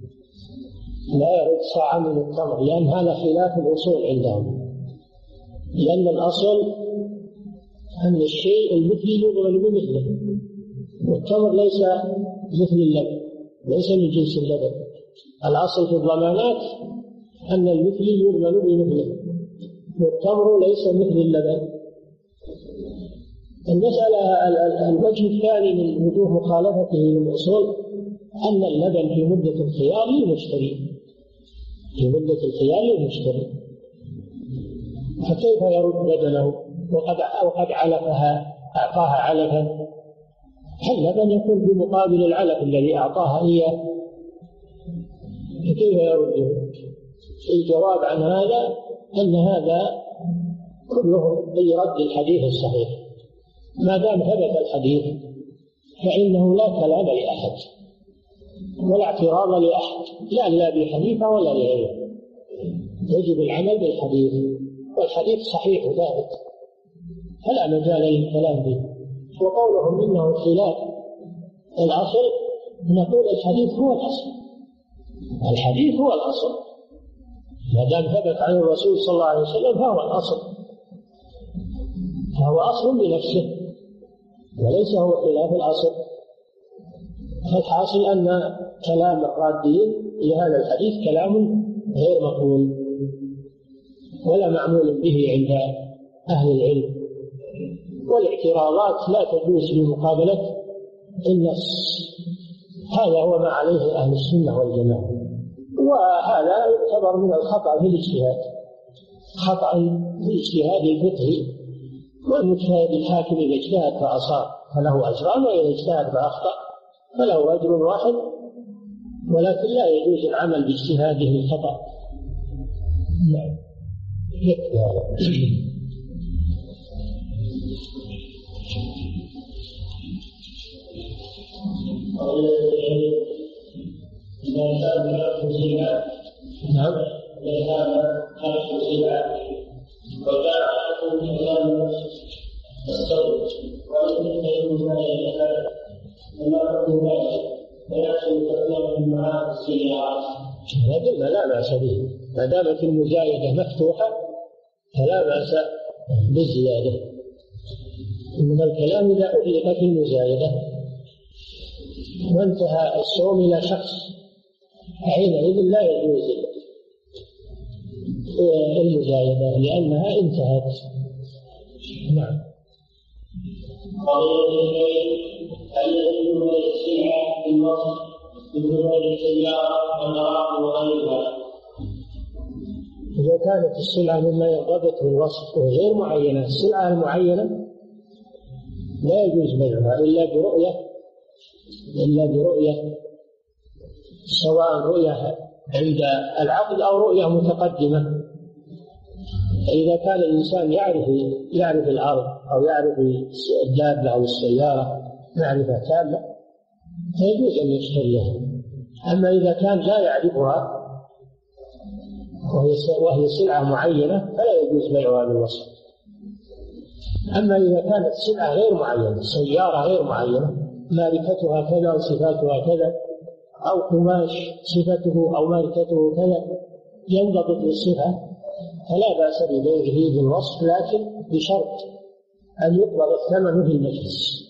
لا يرد صاعا من التمر لأن هذا خلاف الأصول عندهم. لأن الأصل أن الشيء المثلي يضمن بمثله، والتمر ليس مثل اللبن، ليس من جنس اللبن. الأصل في الضمانات أن المثلي يضمن بمثله، والتمر ليس مثل اللبن. المسألة الوجه الثاني من وجوه مخالفته للأصول أن اللبن في مدة الخيار للمشتري، في مدة الخيار للمشتري، فكيف يرد بدنه وقد وقد علفها أعطاها علفا؟ اللبن يكون بمقابل العلف الذي أعطاها إياه، فكيف يرده؟ الجواب عن هذا أن هذا كله برد الحديث الصحيح. ما دام ثبت الحديث فإنه لا كلام لأحد ولا اعتراض لأحد، لا لأبي حنيفة ولا لغيره، يجب العمل بالحديث، والحديث صحيح ثابت فلا مجال للكلام به. وقولهم إنه خلاف الأصل، نقول الحديث هو الأصل، الحديث هو الأصل، ما دام ثبت عن الرسول صلى الله عليه وسلم فهو الأصل، فهو أصل بنفسه وليس هو خلاف الأصل. فالحاصل أن كلام الرادين لهذا الحديث كلام غير مقبول ولا معمول به عند أهل العلم، والاعتراضات لا تجوز بمقابلة النص. هذا هو ما عليه أهل السنة والجماعة، وهذا يعتبر من الخطأ في الاجتهاد، خطأ في الاجتهاد الفقهي. والمجتهد الحاكم إذا اجتهد فأصاب فله أجران، وإذا اجتهد فأخطأ فله أجر واحد، ولكن لا يجوز العمل باجتهاده الخطأ. نعم. نعم. وجاء أحد من الصوت ومن المسائل وما حكم ذلك فيحصل كثيرا من معاد السيارات. هذا لا بأس به، ما دامت المزايدة مفتوحة فلا بأس بالزيادة. من الكلام إذا أطلقت المزايدة وانتهى الصوم إلى شخص حينئذ لا يجوز المزايدة لأنها انتهت. نعم. الذي هو السلعة بالوصف بظهور السيارة والمراحل وغيرها. إذا كانت السلعة مما يرتبط بالوصف وغير معينة، السلعة المعينة لا يجوز بيعها إلا برؤية إلا برؤية سواء رؤية عند العقد أو رؤية متقدمة. فإذا كان الإنسان يعرف يعرف الأرض أو يعرف الدابة أو السيارة معرفة تامة فيجوز أن يشتريها. أما إذا كان لا يعرفها وهي سلعة معينة فلا يجوز بيعها بالوصف. أما إذا كانت سلعة غير معينة، سيارة غير معينة ماركتها كذا وصفاتها كذا، أو قماش صفته أو ماركته كذا ينضبط بالصفة فلا بأس ببيعه بالوصف، لكن بشرط أن يقبض الثمن في المجلس،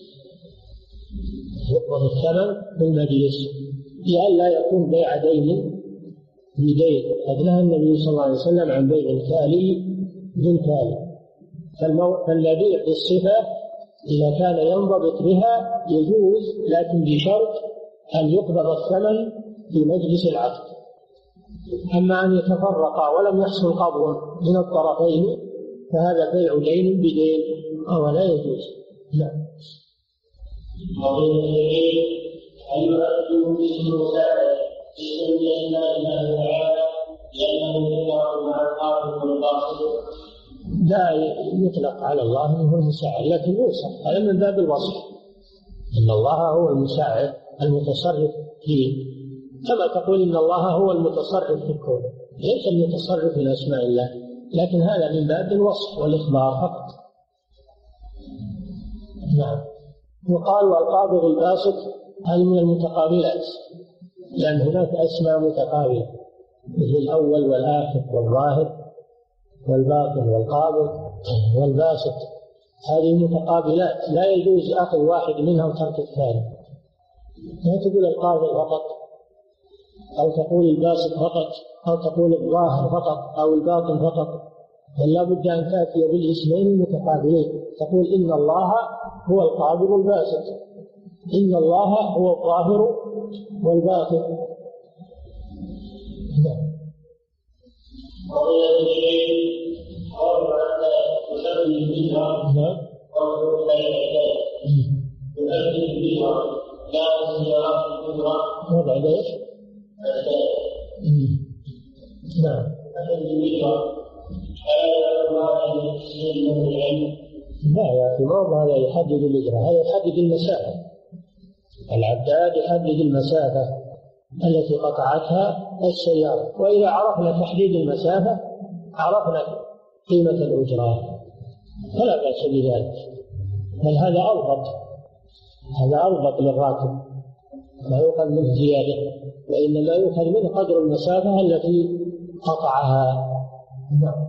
يقبض الثمن في المجلس لئلا يكون بيع دين بدين. قد نهى النبي صلى الله عليه وسلم عن بيع الكالي بالكالي. فالمبيع بالصفة إذا كان ينضبط بها يجوز، لكن بشرط أن يقبض الثمن في مجلس العقد. أما أن يتفرقا ولم يحصل قبض من الطرفين فهذا بيع دين بدين أو لا يجوز. نعم. هل يؤدي باسم المساعدة باسم الإسلام الله تعالى لأنه يقع مع القاصد والقاصد؟ لا يطلق على الله أنه المساعد، لكن يوصف هذا من باب الوصف أن الله هو المساعد المتصرف فيه، كما تقول إن الله هو المتصرف في الكون، ليس المتصرف في أسماء الله، لكن هذا من باب الوصف والإخبار فقط. نعم. وقال والقابض الباسط هذه من المتقابلات، لأن هناك أسماء متقابلة مثل الأول والآخر والظاهر والباطن والقابض والباسط، هذه متقابلات لا يجوز أخذ واحد منها وترك الثاني. لا تقول القابض فقط، أو تقول الباسط فقط، أو تقول الظاهر فقط، أو الباطن فقط، بل لا بد أن تأتي بالاسمين المتقابلين. تقول إن الله هو القابض والباسط، إن الله هو الظاهر والباطن. نعم. وضع ايش؟ نعم. لا يا أخي، ما هذا يحدد الإجراء، هذا يحدد المسافة. العداد يحدد المسافة التي قطعتها السيارة، وإذا عرفنا تحديد المسافة عرفنا قيمة الأجرة، فلا بأس بذلك، بل هذا أضبط، هذا أضبط للراكب، لا يؤخذ منه زيادة، وإنما يؤخذ منه قدر المسافة التي قطعها. نعم.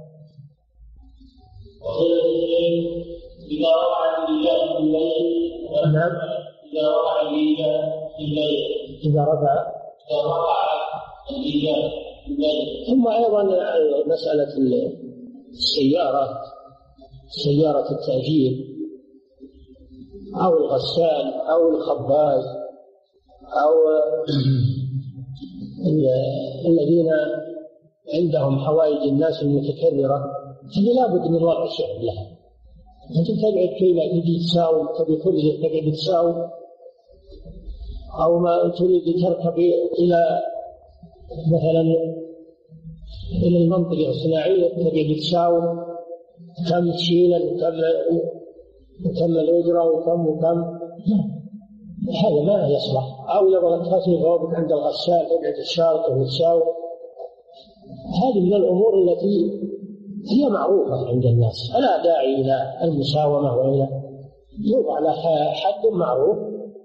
إذا وقع الإيجاب في الليل، نعم. إذا وقع الإيجاب في الليل، إذا رفع إذا وقع الإيجاب في الليل. ثم أيضا مسألة السيارة، سيارة التأجير أو الغسال أو الخباز أو الذين عندهم حوائج الناس المتكررة، هذه لا بد من وضع شيء لها. أنت تقعد كذا تجي تساوي، تبي ترجع تقعد تساوي، أو ما تريد تركب إلى مثلا إلى المنطقة الصناعية تقعد تساوي كم تشيل وكم وكم الأجرة وكم وكم، هذا ما يصلح. أو لو تغسل ثوبك عند الغسال تقعد تشارك وتساوي، هذه من الأمور التي هي معروفة عند الناس، فلا داعي إلى المساومة وإلى يوضع لها حد معروف،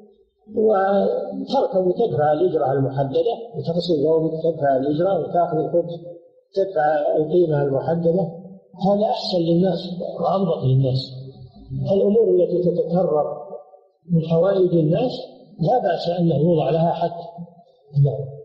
وتركب وتدفع الإجرة المحددة، وتغسل ثوبك تدفع الإجرة، وتأخذ الخبز تدفع القيمة المحددة. هذا أحسن للناس وأضبط للناس. الأمور التي تتكرر من حوائج الناس لا بأس أن يوضع لها حد. نعم.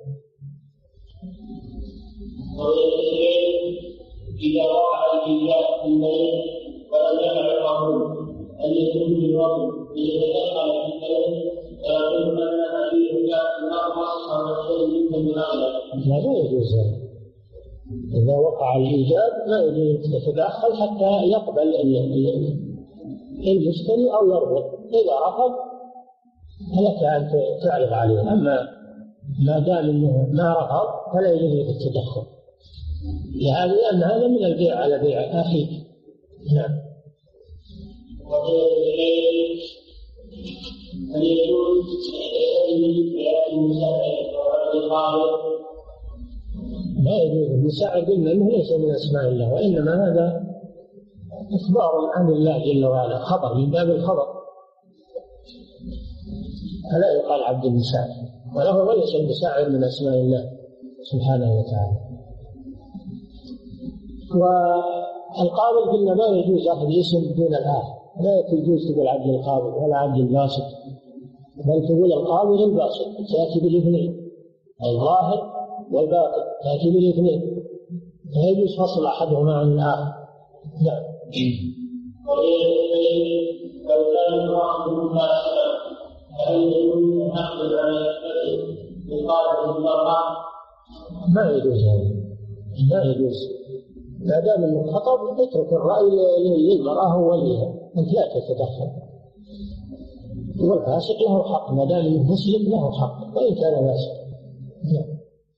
إذا وقع الإيجاب في الليل ولم يقع القانون أن يكون في الوقت ليتدخل في الليل، فيقول أن هذه الإيجاب لا تصح والشيء يمكن من أغلب. لا لا يجوز. إذا وقع الإيجاب لا يجوز يتدخل حتى يقبل المشتري أو يرفض. إذا رفض فلك أن تعرض عليه، أما ما دام أنه ما رفض فلا يجوز التدخل، يعني لأن هذا من البيع على بيع أخيك. نعم. هل يجوز لا يجوز المساعد، إنه ليس من أسماء الله، وإنما هذا إخبار عن الله جل وعلا، خبر من باب الخبر، فلا يقال عبد المساعد، وله وليس المساعد من أسماء الله سبحانه وتعالى. والقابض قلنا ما يجوز أخذ اسم دون الآخر، لا يجوز تقول عبد القابض ولا عبد الباسط، بل تقول القابض الباسط، تأتي بالاثنين، الظاهر والباطن تأتي بالاثنين، لا يجوز فصل أحدهما عن الآخر. نعم. لو كان القابض فاسدا هل يجوز أن نأخذ على القابض المرأة؟ ما يجوز هذا، لا يجوز. ما دام انه خطب اترك الرأي للمرأة هو وليها، انت لا تتدخل. والفاسق له حق، ما دام انه مسلم له حق وان كان فاسق. نعم.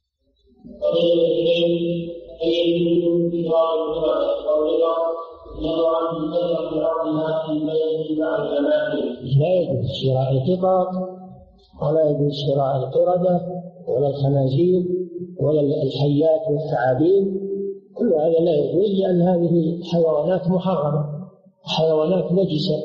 لا يجوز شراء القطط، ولا يجوز شراء القردة ولا الخنازير ولا الحيات والثعابين، كل هذا لا يجوز، لأن هذه حيوانات محرمة، حيوانات نجسة،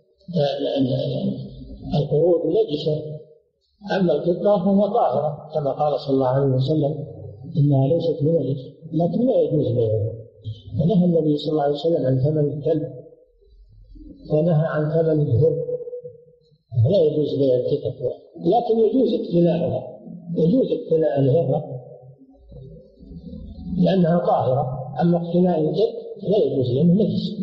القرود نجسة. أما القطة فهي طاهرة كما قال صلى الله عليه وسلم إنها ليست بنجس، لكن لا يجوز بيعها. نهى النبي صلى الله عليه وسلم عن ثمن الكلب ونهى عن ثمن الهر، لا يجوز بيع الكتف، لكن يجوز اقتناؤها، يجوز اقتناء الهرة لأنها طاهرة. أما اقتناء الكلب لا يجوز لأنه نجس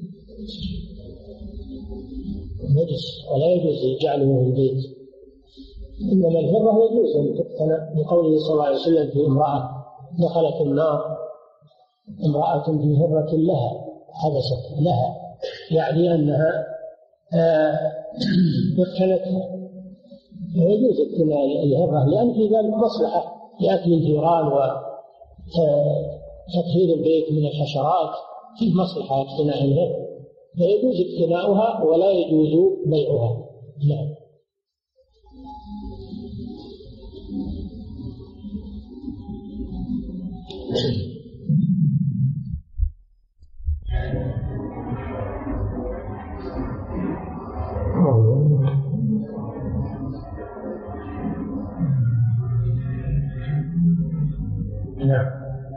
نجس ولا يجوز جعله في البيت. إنما الهرة يجوز أن تقتنى لقوله صلى الله عليه وسلم في امرأة دخلت النار امرأة في هرة لها حدثت لها، يعني أنها اقتنتها. ويجوز اقتناء الهرة لأن في ذلك مصلحة لأكل الجيران وتطهير البيت من الحشرات، فيه مصلحة اقتناء الهرة، فيجوز اقتناؤها ولا يجوز بيعها. نعم. نعم.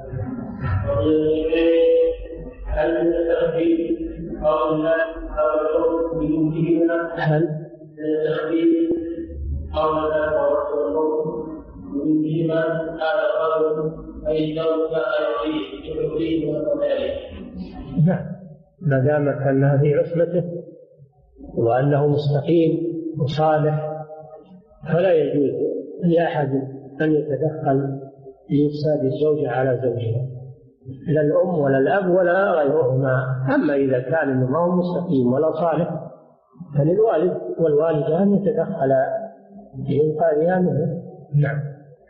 هل التخفيف أو لا أو الحكم بوجودهما؟ هل التخفيف أو لا أو الحكم بوجودهما؟ هذا قول أي لو كان في تحريم وكذلك. نعم، ما دامت أنها في عصمته وأنه مستقيم وصالح فلا يجوز لأحد أن يتدخل لإفساد الزوجة على زوجها، لا الأم ولا الأب ولا غيرهما. أما إذا كان ما هو مستقيم ولا صالح فللوالد والوالدة أن يتدخلا لإنقاذها منه. نعم.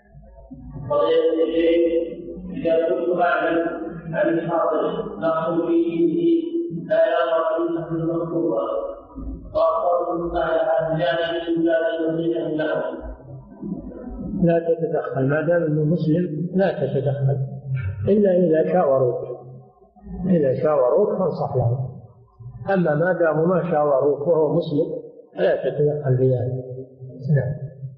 إذا كنت أعلم أن الحاضر نقص فيه لا يرى منه المذكورة وأخبرهم على أحيان لا يمكن له، لا تتدخل ما دام أنه مسلم، لا تتدخل إلا إذا شاوروك، إذا شاوروك فانصح له. أما ما داموا ما شاوروك وهو مسلم لا تتدخل في ذلك. نعم.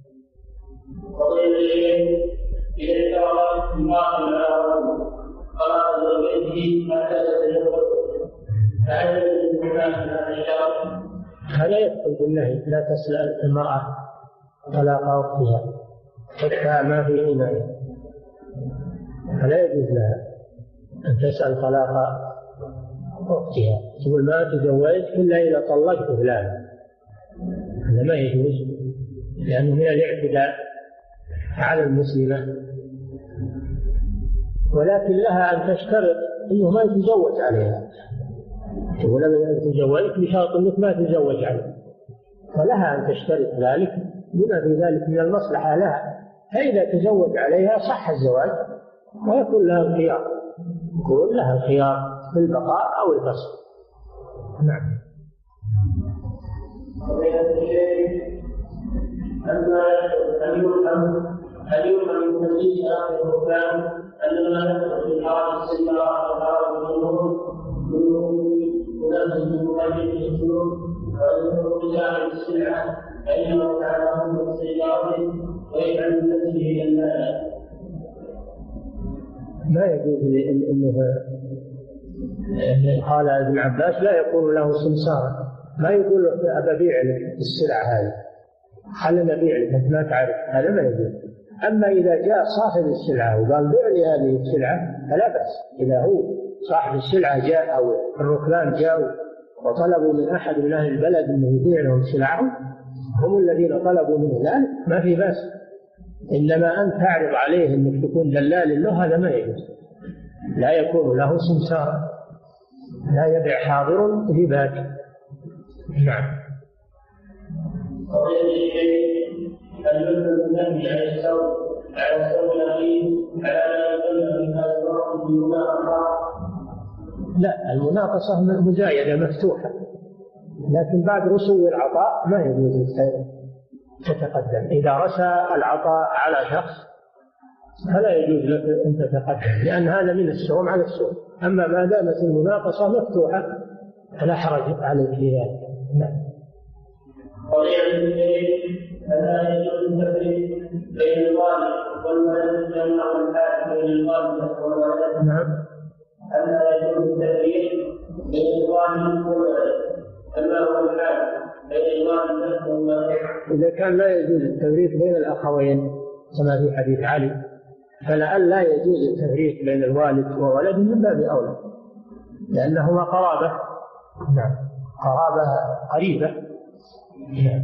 إذا شاورت المرأة الأول قال زوجته متى ستدخل فهل المكان هذا الشرط؟ هذا يدخل بالنهي، لا تسأل المرأة طلاق أختها حتى ما في إناء، فلا يجوز لها أن تسأل طلاق أختها، تقول ما تزوجت إلا إذا طلقت فلان، هذا ما يجوز لأنه من الاعتداء على المسلمة. ولكن لها أن تشترط أنه ما يتزوج عليها، تقول أنا تزوجت بشرط أنك ما تزوج عليها، فلها أن تشترط ذلك بما في ذلك من المصلحة لها. فإذا تزوج عليها صح الزواج ويكون لها الخيار، يكون لها الخيار في البقاء أو الفسخ. نعم. أما أن يفهم أن يفهم من تنزيل آخر الركبان أن ما يدخل في الحرام السيارة والحرام والنور ونفس من مقابل السلوك ويذكر بجانب السلعة فإنه تعالى من السيارة ويجعل من نفسه إلى المال. ما يجوز أنه قال ابن عباس لا يكون له سمسارة، ما يقول أبى أبيع لك السلعة هذه، خلنا نبيع لك أنت ما تعرف، هذا ما يجوز. أما إذا جاء صاحب السلعة وقال بيع لي هذه السلعة فلا بأس. إذا هو صاحب السلعة جاء أو الركبان جاءوا وطلبوا من أحد من أهل البلد أنه يبيع لهم سلعهم، هم الذين طلبوا منه ذلك، ما في بأس. إنما أن تعرض عليه أنك تكون دلال له هذا ما يجوز، لا يكون له سمسار، لا يبيع حاضر رباك. نعم. لا، المناقصة مزايدة مفتوحة، لكن بعد رسو العطاء ما يجوز تتقدم. إذا رسى العطاء على شخص فلا يجوز لك أن تتقدم، لأن هذا من السوم على السوم. أما ما دامت المناقصة مفتوحة فلا حرج عليك في ذلك. نعم. فلا يجوز التفريق بين الوالد والولد لأنه الحاكم بين الوالد والولد. نعم. أن لا يجوز التفريق بين الوالد والولد كما هو الحال بين الوالد والولد. إذا كان لا يجوز التفريق بين الأخوين كما في حديث علي فلأن لا يجوز التفريق بين الوالد وولده من باب أولى لأنهما قرابة. نعم قرابة قريبة. نعم.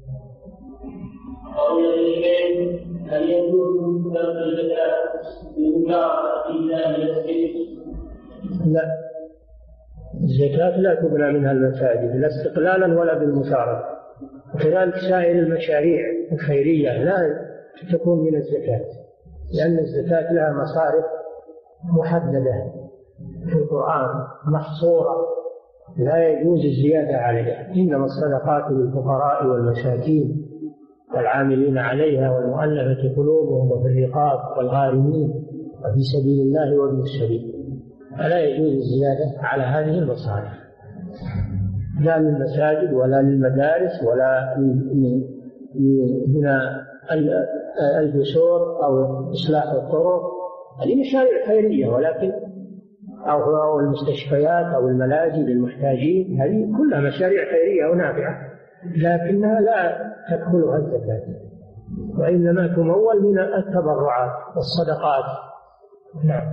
هل يجوز فرق الزكاة بالمجارة إلا للسجن؟ لا، الزكاة لا تبنى منها المساجد لا استقلالا ولا بالمشاركة، وكذلك سائر المشاريع الخيرية لا تكون من الزكاة لأن الزكاة لها مصارف محددة في القرآن محصورة لا يجوز الزيادة عليها، إنما الصدقات للفقراء والمساكين والعاملين عليها والمؤلفة قلوبهم وفي الرقاب والغارمين وفي سبيل الله وابن السبيل، فلا يجوز الزيادة على هذه المصارف لا للمساجد ولا للمدارس ولا لبناء الجسور أو إصلاح الطرق، هذه مشاريع خيرية، ولكن أو المستشفيات أو الملاجئ للمحتاجين هذه كلها مشاريع خيرية ونافعة لكنها لا تدخلها الزكاة، وإنما تمول من التبرعات والصدقات. نعم.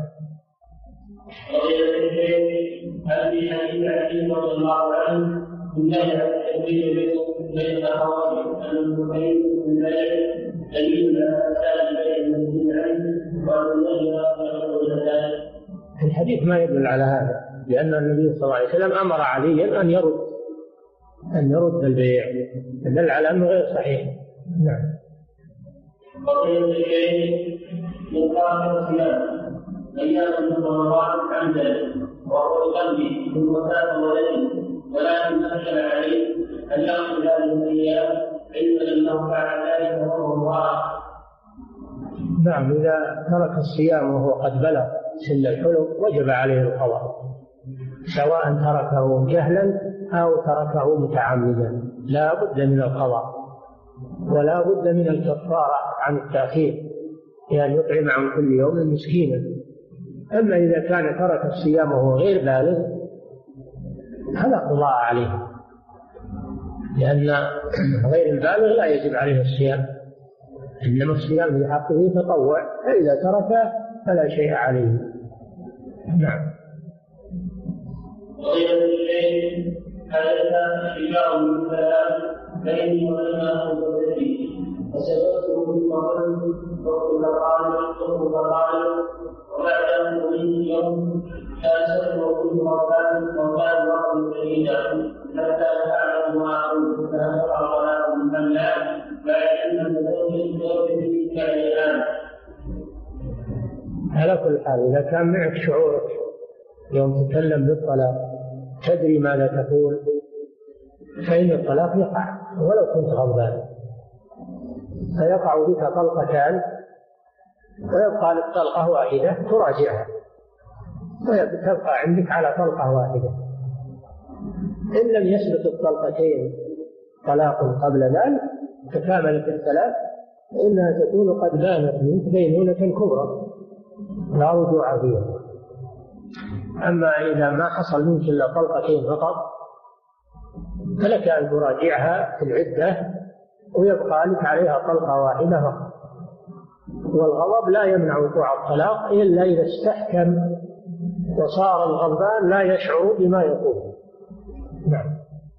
هل في حديث علي رضي الله عنه النهي عن التفريق بين الأخوين المسلمين في البلد دليل على فساد بين المسلمين والنهي عن ذلك؟ الحديث ما يدل على هذا لأن النبي صلى الله عليه وسلم أمر عليا أن يرد أن يرد البيع، دل على أنه غير صحيح. نعم. وقيل الشيء من قام الصيام أيام المتورات عن ذلك وهو يصلي في المساء ولده ولكن أشكل عليه أن يأخذ هذه الأيام علما أنه فعل ذلك وهو مراعى. نعم، إذا ترك الصيام وهو قد بلغ سن الحلم وجب عليه القضاء سواء تركه جهلا أو تركه متعمدا، لا بد من القضاء ولا بد من الكفارة عن التأخير بأن يطعم عن كل يوم مسكينا. أما إذا كان ترك الصيام وهو غير بالغ هذا قضاء عليه لأن غير البالغ لا يجب عليه الصيام، إنما الصيام في حقه تطوع، فإذا تركه فلا شيء عليه. نعم. وغير الشيء حدث شجاع من كلام بيني وبين أبي فسببته بالمرض وقل قال وقل قال وبعده من يوم كان سببه بالمرض وكان وقت بعيدا حتى تعلم ما أقول فأسرع ظلام من الله بعد أن تزوج الزوج في كالآن. على كل حال إذا كان معك شعورك يوم تتكلم بالطلاق تدري ماذا تقول فإن الطلاق يقع ولو كنت غضبان، فيقع بك طلقتان ويبقى لك طلقة واحدة تراجعها وتبقى عندك على طلقة واحدة. إن لم يسبق الطلقتين طلاق قبل ذلك تكاملت الثلاث فإنها تكون قد بانت منك بينونة كبرى لا رجوع فيها. أما إذا ما حصل منك إلا طلقتين فقط فلك أن تراجعها في العدة ويبقى لك عليها طلقة واحدة فقط. والغضب لا يمنع وقوع الطلاق إلا إذا استحكم وصار الغضبان لا يشعر بما يقول. نعم.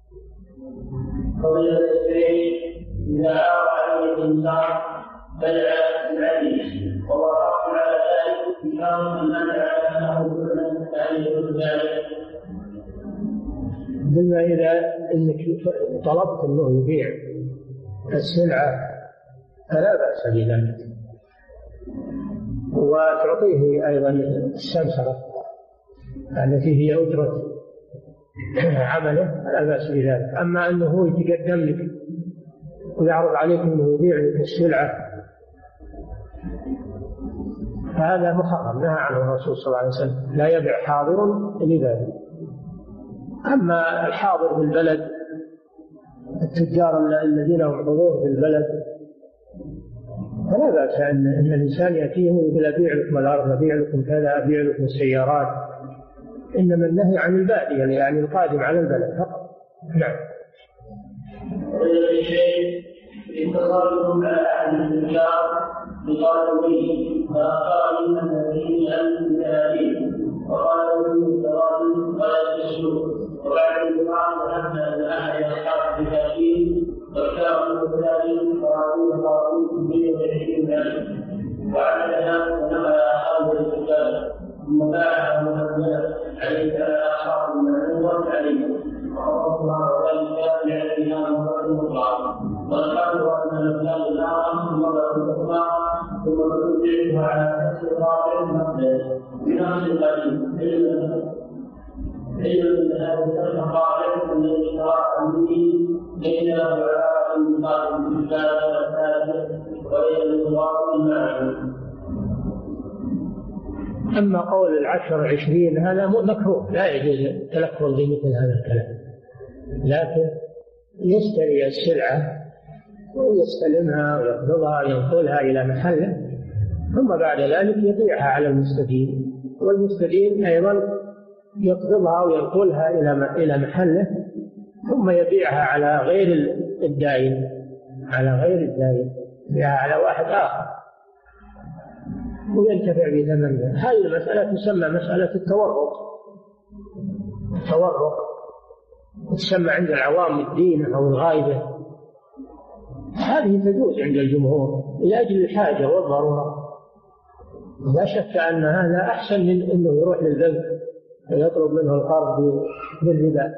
قول الشيء إذا أعرف عليه الإنسان بلع العدل ووقف على ذلك بشرط أن منع له كل ذلك ذلك. بما إذا إنك طلبت أنه يبيع السلعة فلا بأس بذلك وتعطيه أيضا السمسرة التي هي أجرة عمله لا بأس بذلك. أما أنه يتقدم لك ويعرض عليك أنه يبيع لك السلعة فهذا محرم نهى عنه الرسول صلى الله عليه وسلم، لا يبيع حاضر لبادئ. أما الحاضر بالبلد التجار الذين هم حضور في البلد فلا بأس أن الإنسان يأتيه ويقول أبيع لكم الأرض أبيع لكم كذا أبيع لكم السيارات إنما النهي عن البادية يعني القادم على البلد فقط. نعم. شيء اتصالكم على أحد التجار بطالبه فأخبرني أن فيه ألف ثلاثين وقال له التراضي ولا تسلوك وبعد الدعاء ذهبنا إلى أحد أصحاب الثلاثين واختار الثلاثين فأعطوه فأعطوه به ويحيي ذلك وعلى ذلك ونقل أصحاب الكتاب ثم باعها مهملا عليه على أصحاب المعلومات عليه وحفظ الله ذلك لأنها مفرد الله وذكروا أن الأبدان الآخر مرة أخرى ثم تتبعها على نفس الرابع مثلا بنفس القديم علم أن هذا الرابع الذي شرع به ليس له علاقة بالمقابل في الثالث والثالث وليس بالواقع المعنى. أما قول العشر عشرين هذا مكروه لا يجوز التلفظ بمثل هذا الكلام، لكن يشتري السلعة ويستلمها ويقبضها وينقلها إلى محله ثم بعد ذلك يبيعها على المستدين، والمستدين أيضا يقبضها وينقلها إلى محله ثم يبيعها على غير الدائن على غير الدائن يبيعها على واحد آخر وينتفع بثمنها. هذه المسألة تسمى مسألة التورق. التورق تسمى عند العوام الدينة أو الغائبة. هذه تجوز عند الجمهور لأجل الحاجة والضرورة. لا شك أن هذا أحسن من أنه يروح للبنك ويطلب منه القرض بالربا.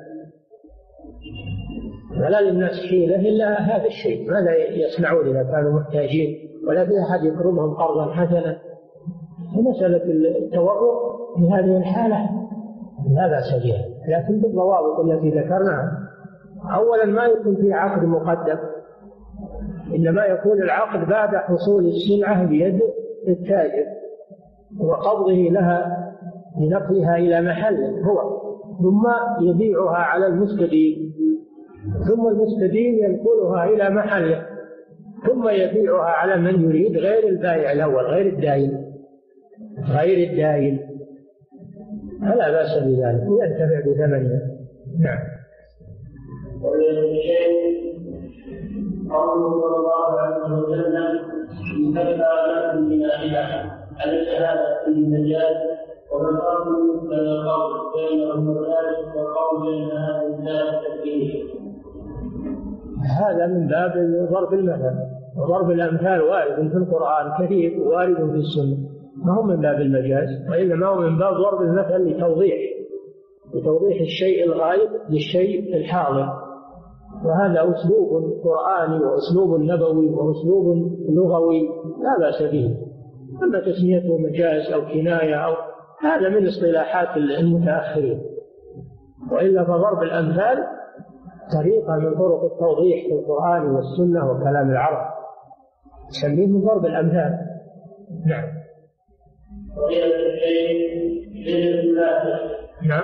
ولا للناس حيلة إلا هذا الشيء. ماذا يصنعون إذا كانوا محتاجين ولا في أحد يقرضهم قرضا حسنا؟ ومسألة التورق في هذه الحالة لا بأس بها، لكن بالضوابط التي ذكرناها. أولا ما يكون في عقد مقدم، إنما يكون العقد بعد حصول السلعة بيد التاجر وقبضه لها لنقلها إلى محله هو، ثم يبيعها على المستدين، ثم المستدين ينقلها إلى محله، ثم يبيعها على من يريد غير البائع الأول غير الدائن غير الدائن فلا بأس بذلك وينتفع بثمنها. نعم. قوله صلى الله عليه وسلم كيف لكم من أحلام أليس هذا في النجاة ومن قبل بين القول بينهم وذلك والقول بين هذا الناس تكفيه. هذا من باب ضرب المثل، وضرب الأمثال وارد في القرآن كثير وارد في السنة، ما هو من باب المجاز وإنما هو من باب ضرب المثل لتوضيح لتوضيح الشيء الغائب للشيء الحاضر. وهذا أسلوب قرآني وأسلوب نبوي وأسلوب لغوي لا بأس به. أما تسميته مجاز أو كناية أو هذا من اصطلاحات المتأخرين، وإلا فضرب الأمثال طريقة من طرق التوضيح في القرآن والسنة وكلام العرب يسميه من ضرب الأمثال. نعم. نعم.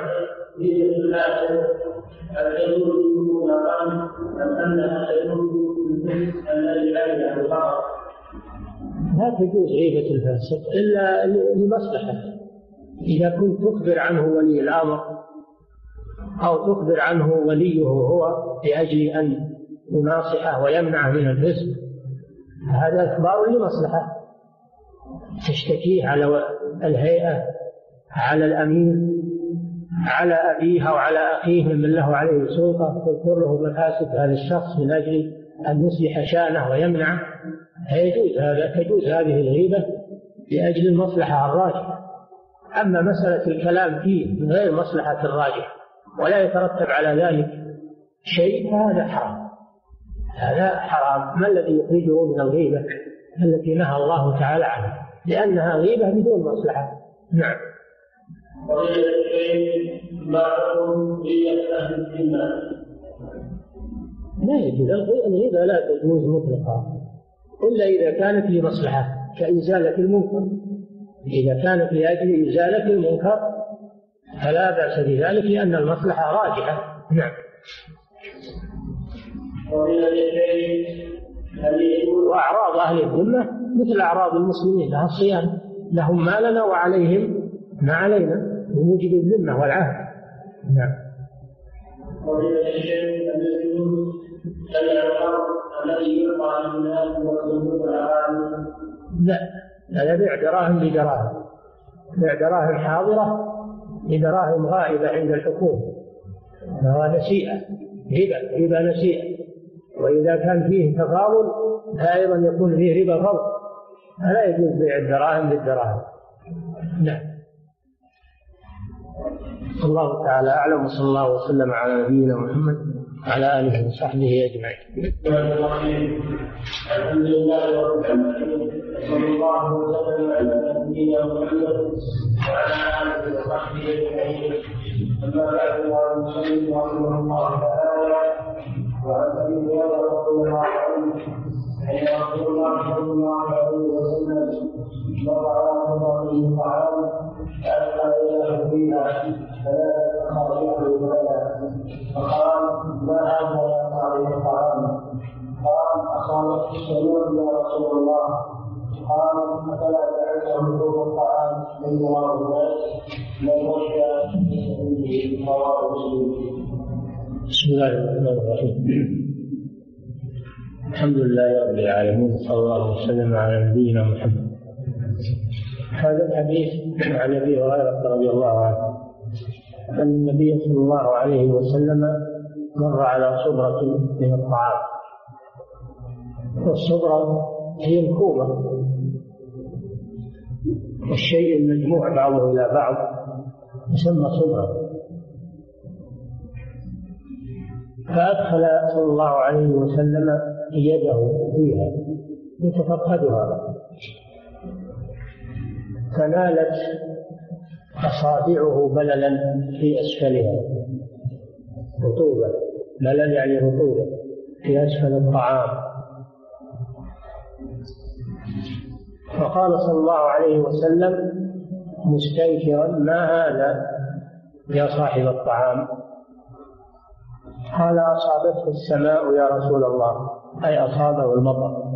لا تجوز غيبة الفاسق إلا لمصلحة. إذا كنت تخبر عنه ولي الأمر أو تخبر عنه وليه هو لأجل أن يناصحه ويمنعه من الفسق، هذا إخبار لمصلحة. تشتكيه على الهيئة، على الأمير، على أبيه أو على أخيه من له عليه سلطة، تذكر له مفاسد هذا الشخص من أجل أن يصلح شأنه ويمنعه، يجوز هذا تجوز هذه الغيبة لأجل المصلحة الراجحة. أما مسألة الكلام فيه من غير مصلحة الراجحة ولا يترتب على ذلك شيء فهذا حرام. هذا حرام. ما الذي يخرجه من الغيبة التي نهى الله تعالى عنها؟ لأنها غيبة بدون مصلحة. نعم. لا يجوز الغيبة، لا تجوز مطلقا إلا إذا كانت لمصلحة كإزالة المنكر. إذا كانت لأجل إزالة المنكر فلا بأس بذلك لأن المصلحة راجحة. نعم. وأعراض أهل الذمة مثل أعراض المسلمين لها الصيانة، لهم ما لنا وعليهم ما علينا. موجب الذمة والعهد. نعم. وإلى الشيء الذي سمع الأمر الذي يقع للناس ويصدق الأعالي. لا، هذا بيع دراهم بدراهم، بيع دراهم حاضرة بدراهم غائبة عند الحكومة، هذا نسيئة، ربا ربا نسيئة. وإذا كان فيه تفاضل فأيضا يكون فيه ربا فضل، فلا يجوز بيع الدراهم بالدراهم. نعم. الله تعالى أعلم، وصلى الله وسلم على نبينا محمد وعلى آله وصحبه أجمعين. الحمد لله رب العالمين، صلى الله وسلم على نبينا محمد وعلى آله وصحبه أجمعين. أما بعد، فالمسلم رحمه الله تعالى وعن أبي هريرة رضي الله عنه أن رسول الله صلى الله عليه وسلم مر على امرأة طعام فأدخل يده فيها ثلاث أصابع لها فقال: ما هذا يا صاحب الطعام؟ قال: أصابته السموم يا رسول الله. قال: أفلا تعرف حقوق الطعام من مراد الناس من وجه رواه مسلم. بسم الله الرحمن الرحيم. الحمد لله رب العالمين، صلى الله وسلم على نبينا محمد. هذا الحديث عن أبي هريرة رضي الله عنه أن النبي صلى الله عليه وسلم مر على صبرة من الطعام، والصبرة هي الكومة، والشيء المجموع بعضه إلى بعض يسمى صبرة. فأدخل صلى الله عليه وسلم يده فيها يتفقدها، فنالت أصابعه بللا في أسفلها، رطوبة، بلل يعني رطوبة في أسفل الطعام. فقال صلى الله عليه وسلم مستنكرا: ما هذا يا صاحب الطعام؟ قال: أصابته السماء يا رسول الله، أي أصابه المطر.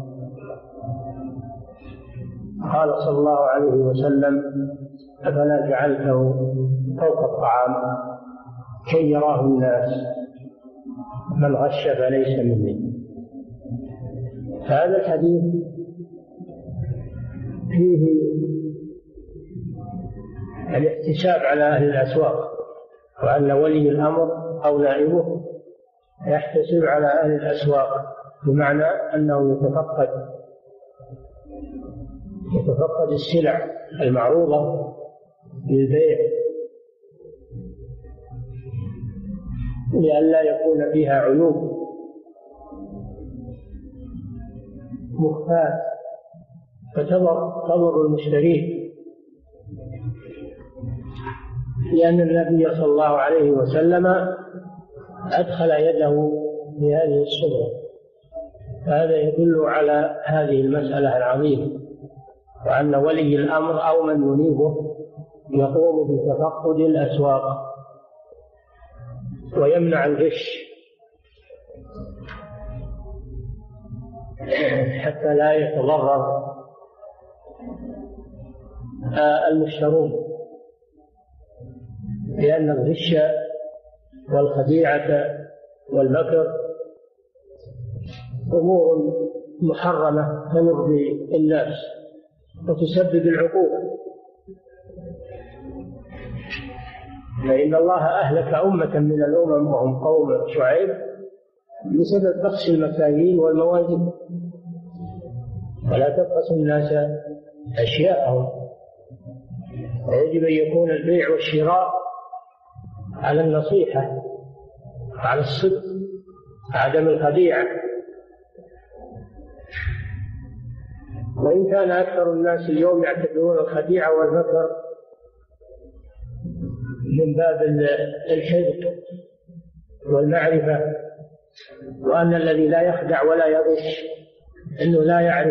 قال صلى الله عليه وسلم: أفلا جعلته فوق الطعام كي يراه الناس؟ من غش فليس مني. هذا الحديث فيه الاحتساب على أهل الأسواق، وأن ولي الأمر أو نائبه يحتسب على أهل الأسواق، بمعنى أنه يتفقد يتفقد السلع المعروضة للبيع لئلا يكون فيها عيوب مخفاة فتضر تضر المشترين، لأن النبي صلى الله عليه وسلم أدخل يده في هذه الصبرة. هذا يدل على هذه المسألة العظيمة، وأن ولي الأمر أو من ينيبه يقوم بتفقد الأسواق ويمنع الغش حتى لا يتضرر المشترون، لأن الغش والخديعة والمكر أمور محرمة تضر الناس وتسبب العقوبة. فإن الله أهلك أمة من الأمم وهم قوم شعيب بسبب بخس المكاييل والموازين، ولا تبخسوا الناس أشياءهم. ويجب أن يكون البيع والشراء على النصيحة، على الصدق، عدم الخديعة. وإن كان أكثر الناس اليوم يعتبرون الخديعة والمكر من باب الحذق والمعرفة، وأن الذي لا يخدع ولا يغش إنه لا يعرف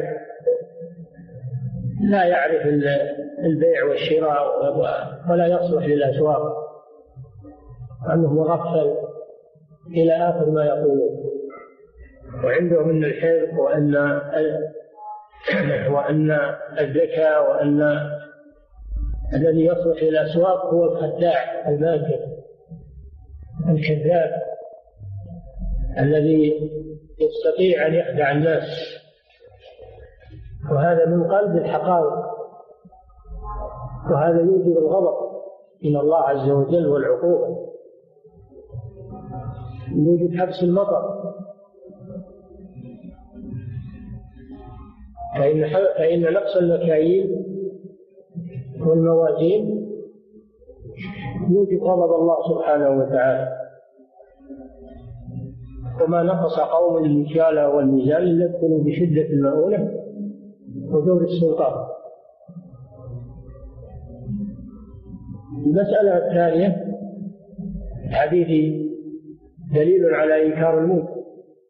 لا يعرف البيع والشراء ولا يصلح للأسواق، أنه مغفل إلى آخر ما يقولون. وعندهم من الحذق وأن وأن الذكاء وأن الذي يصلح للأسواق هو الخداع الماكر الكذاب الذي يستطيع أن يخدع الناس، وهذا من قلب الحقائق، وهذا يوجب الغضب من الله عز وجل والعقوبة، يوجب حبس المطر. فإن فإن نقص المكاييل والموازين يوجب غضب الله سبحانه وتعالى. وما نقص قوم المكيال والميزان إلا ابتلوا بشدة المؤونة ودور السلطان. المسألة الثانية حديث دليل على إنكار المنكر،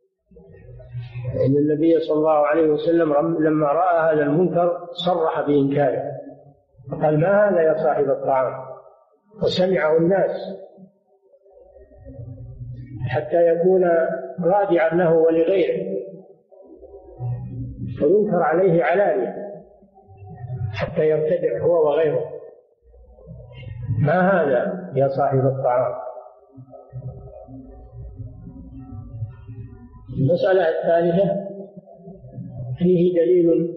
إن النبي صلى الله عليه وسلم لما رأى هذا المنكر صرح بإنكاره، فقال: ما هذا يا صاحب الطعام؟ وسمعه الناس حتى يكون رادعا له ولغيره، وينكر عليه علانية حتى يرتدع هو وغيره: ما هذا يا صاحب الطعام؟ المسألة الثالثة فيه دليل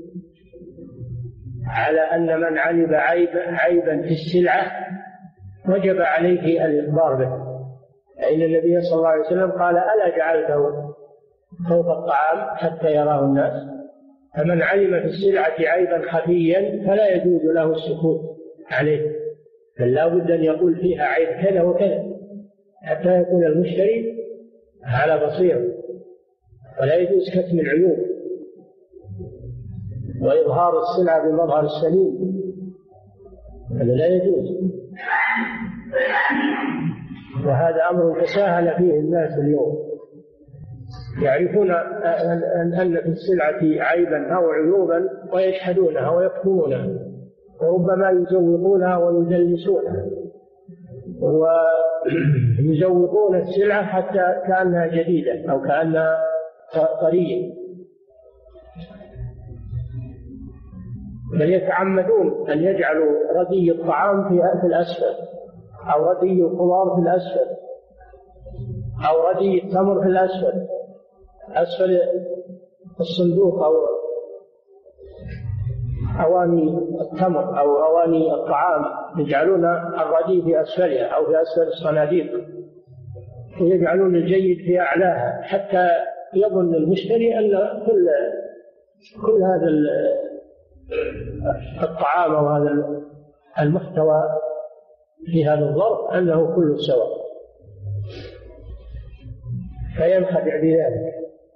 على أن من علم عيب عيبا في السلعة وجب عليه الإخبار به، فإن النبي صلى الله عليه وسلم قال: ألا جعلته فوق الطعام حتى يراه الناس؟ فمن علم في السلعة عيبا خفيا فلا يجوز له السكوت عليه، بل لا بد أن يقول فيها عيب كذا وكذا حتى يكون المشتري على بصيرة، ولا يجوز كتم العيوب وإظهار السلعة بمظهر السليم، هذا لا يجوز. وهذا أمر تساهل فيه الناس اليوم، يعرفون أن في السلعة عيبا أو عيوبا ويجحدونها ويكتمونها، وربما يزوقونها ويدلسونها ويزوقون السلعة حتى كأنها جديدة أو كأنها طرية، بل يتعمدون أن يجعلوا ردي الطعام في الأسفل، أو ردي الخضار في الأسفل، أو ردي التمر في الأسفل، أسفل الصندوق أو أواني التمر أو أواني الطعام، يجعلون الردي في أسفلها أو في أسفل الصناديق، ويجعلون الجيد في أعلاها حتى يظن المشتري أن كل كل هذا الطعام أو هذا المحتوى في هذا الظرف أنه كله سواء، فينخدع بذلك.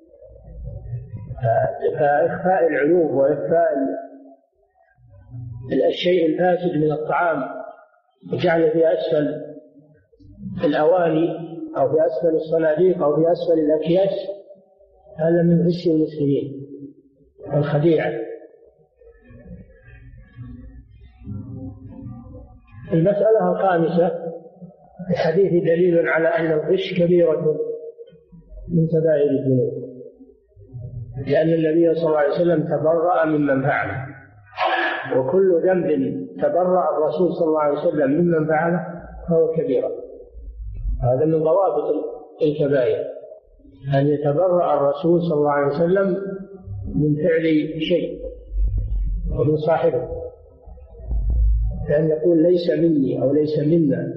فإخفاء العيوب وإخفاء الشيء الفاسد من الطعام وجعله في أسفل الأواني أو في أسفل الصناديق أو في أسفل الأكياس، هذا من غش المسلمين والخديعة. المسألة الخامسة الحديث دليل على أن الغش كبيرة من كبائر الذنوب، لأن النبي صلى الله عليه وسلم تبرأ ممن فعله، وكل ذنب تبرأ الرسول صلى الله عليه وسلم ممن فعله فهو كبيرة. هذا من ضوابط الكبائر، أن يتبرأ الرسول صلى الله عليه وسلم من فعل شيء ومن صاحبه، كأن يقول ليس مني أو ليس منا.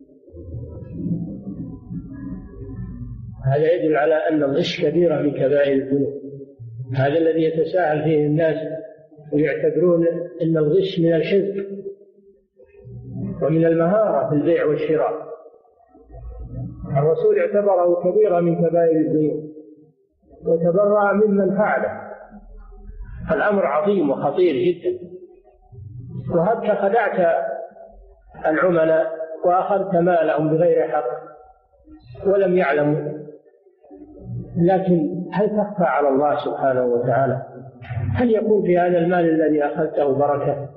هذا يدل على أن الغش كبيرة من كبائر الذنوب. هذا الذي يتساهل فيه الناس ويعتبرون أن الغش من الحذق ومن المهارة في البيع والشراء. الرسول اعتبره كبيرة من كبائر الذنوب وتبرأ ممن فعله. الأمر عظيم وخطير جدا. وهبك خدعت العملاء وأخذت مالهم بغير حق ولم يعلموا، لكن هل تخفى على الله سبحانه وتعالى؟ هل يكون في هذا المال الذي أخذته بركة؟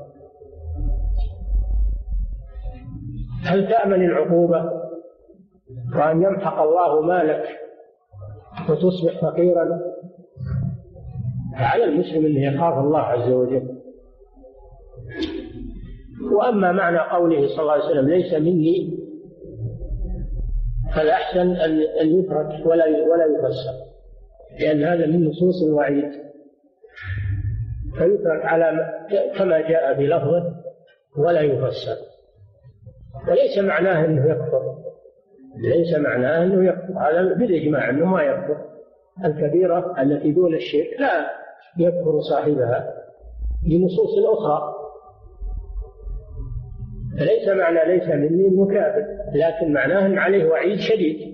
هل تأمن العقوبة وأن يمحق الله مالك وتصبح فقيرا؟ على المسلم أن يخاف الله عز وجل وأما معنى قوله صلى الله عليه وسلم ليس مني، فالأحسن أن يترك ولا ولا يفسر، لأن هذا من نصوص الوعيد، فيترك على كما جاء في لفظه ولا يفسر. وليس معناه أنه يكفر، ليس معناه أنه يكفر، هذا بالإجماع أنه ما يكفر. الكبيرة التي دون الشرك لا يكفر صاحبها بنصوص أخرى، فليس معنى ليس مني مكافر، لكن معناه أن عليه وعيد شديد.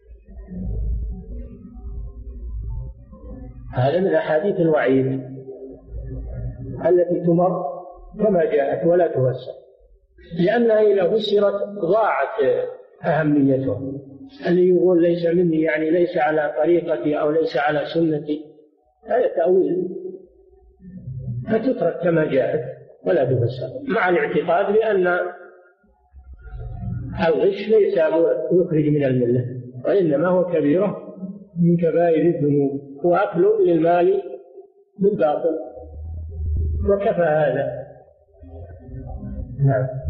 هذا من أحاديث الوعيد التي تمر كما جاءت ولا تفسر، لأنها إذا فسرت ضاعت أهميته. اللي يقول ليس مني يعني ليس على طريقتي أو ليس على سنتي، هذا تأويل، فتترك كما جاءت ولا تفسر، مع الاعتقاد بأن الغش ليس يخرج من الملة، وإنما هو كبيرة من كبائر الذنوب، وأكل للمال بالباطل، وكفى هذا. نعم.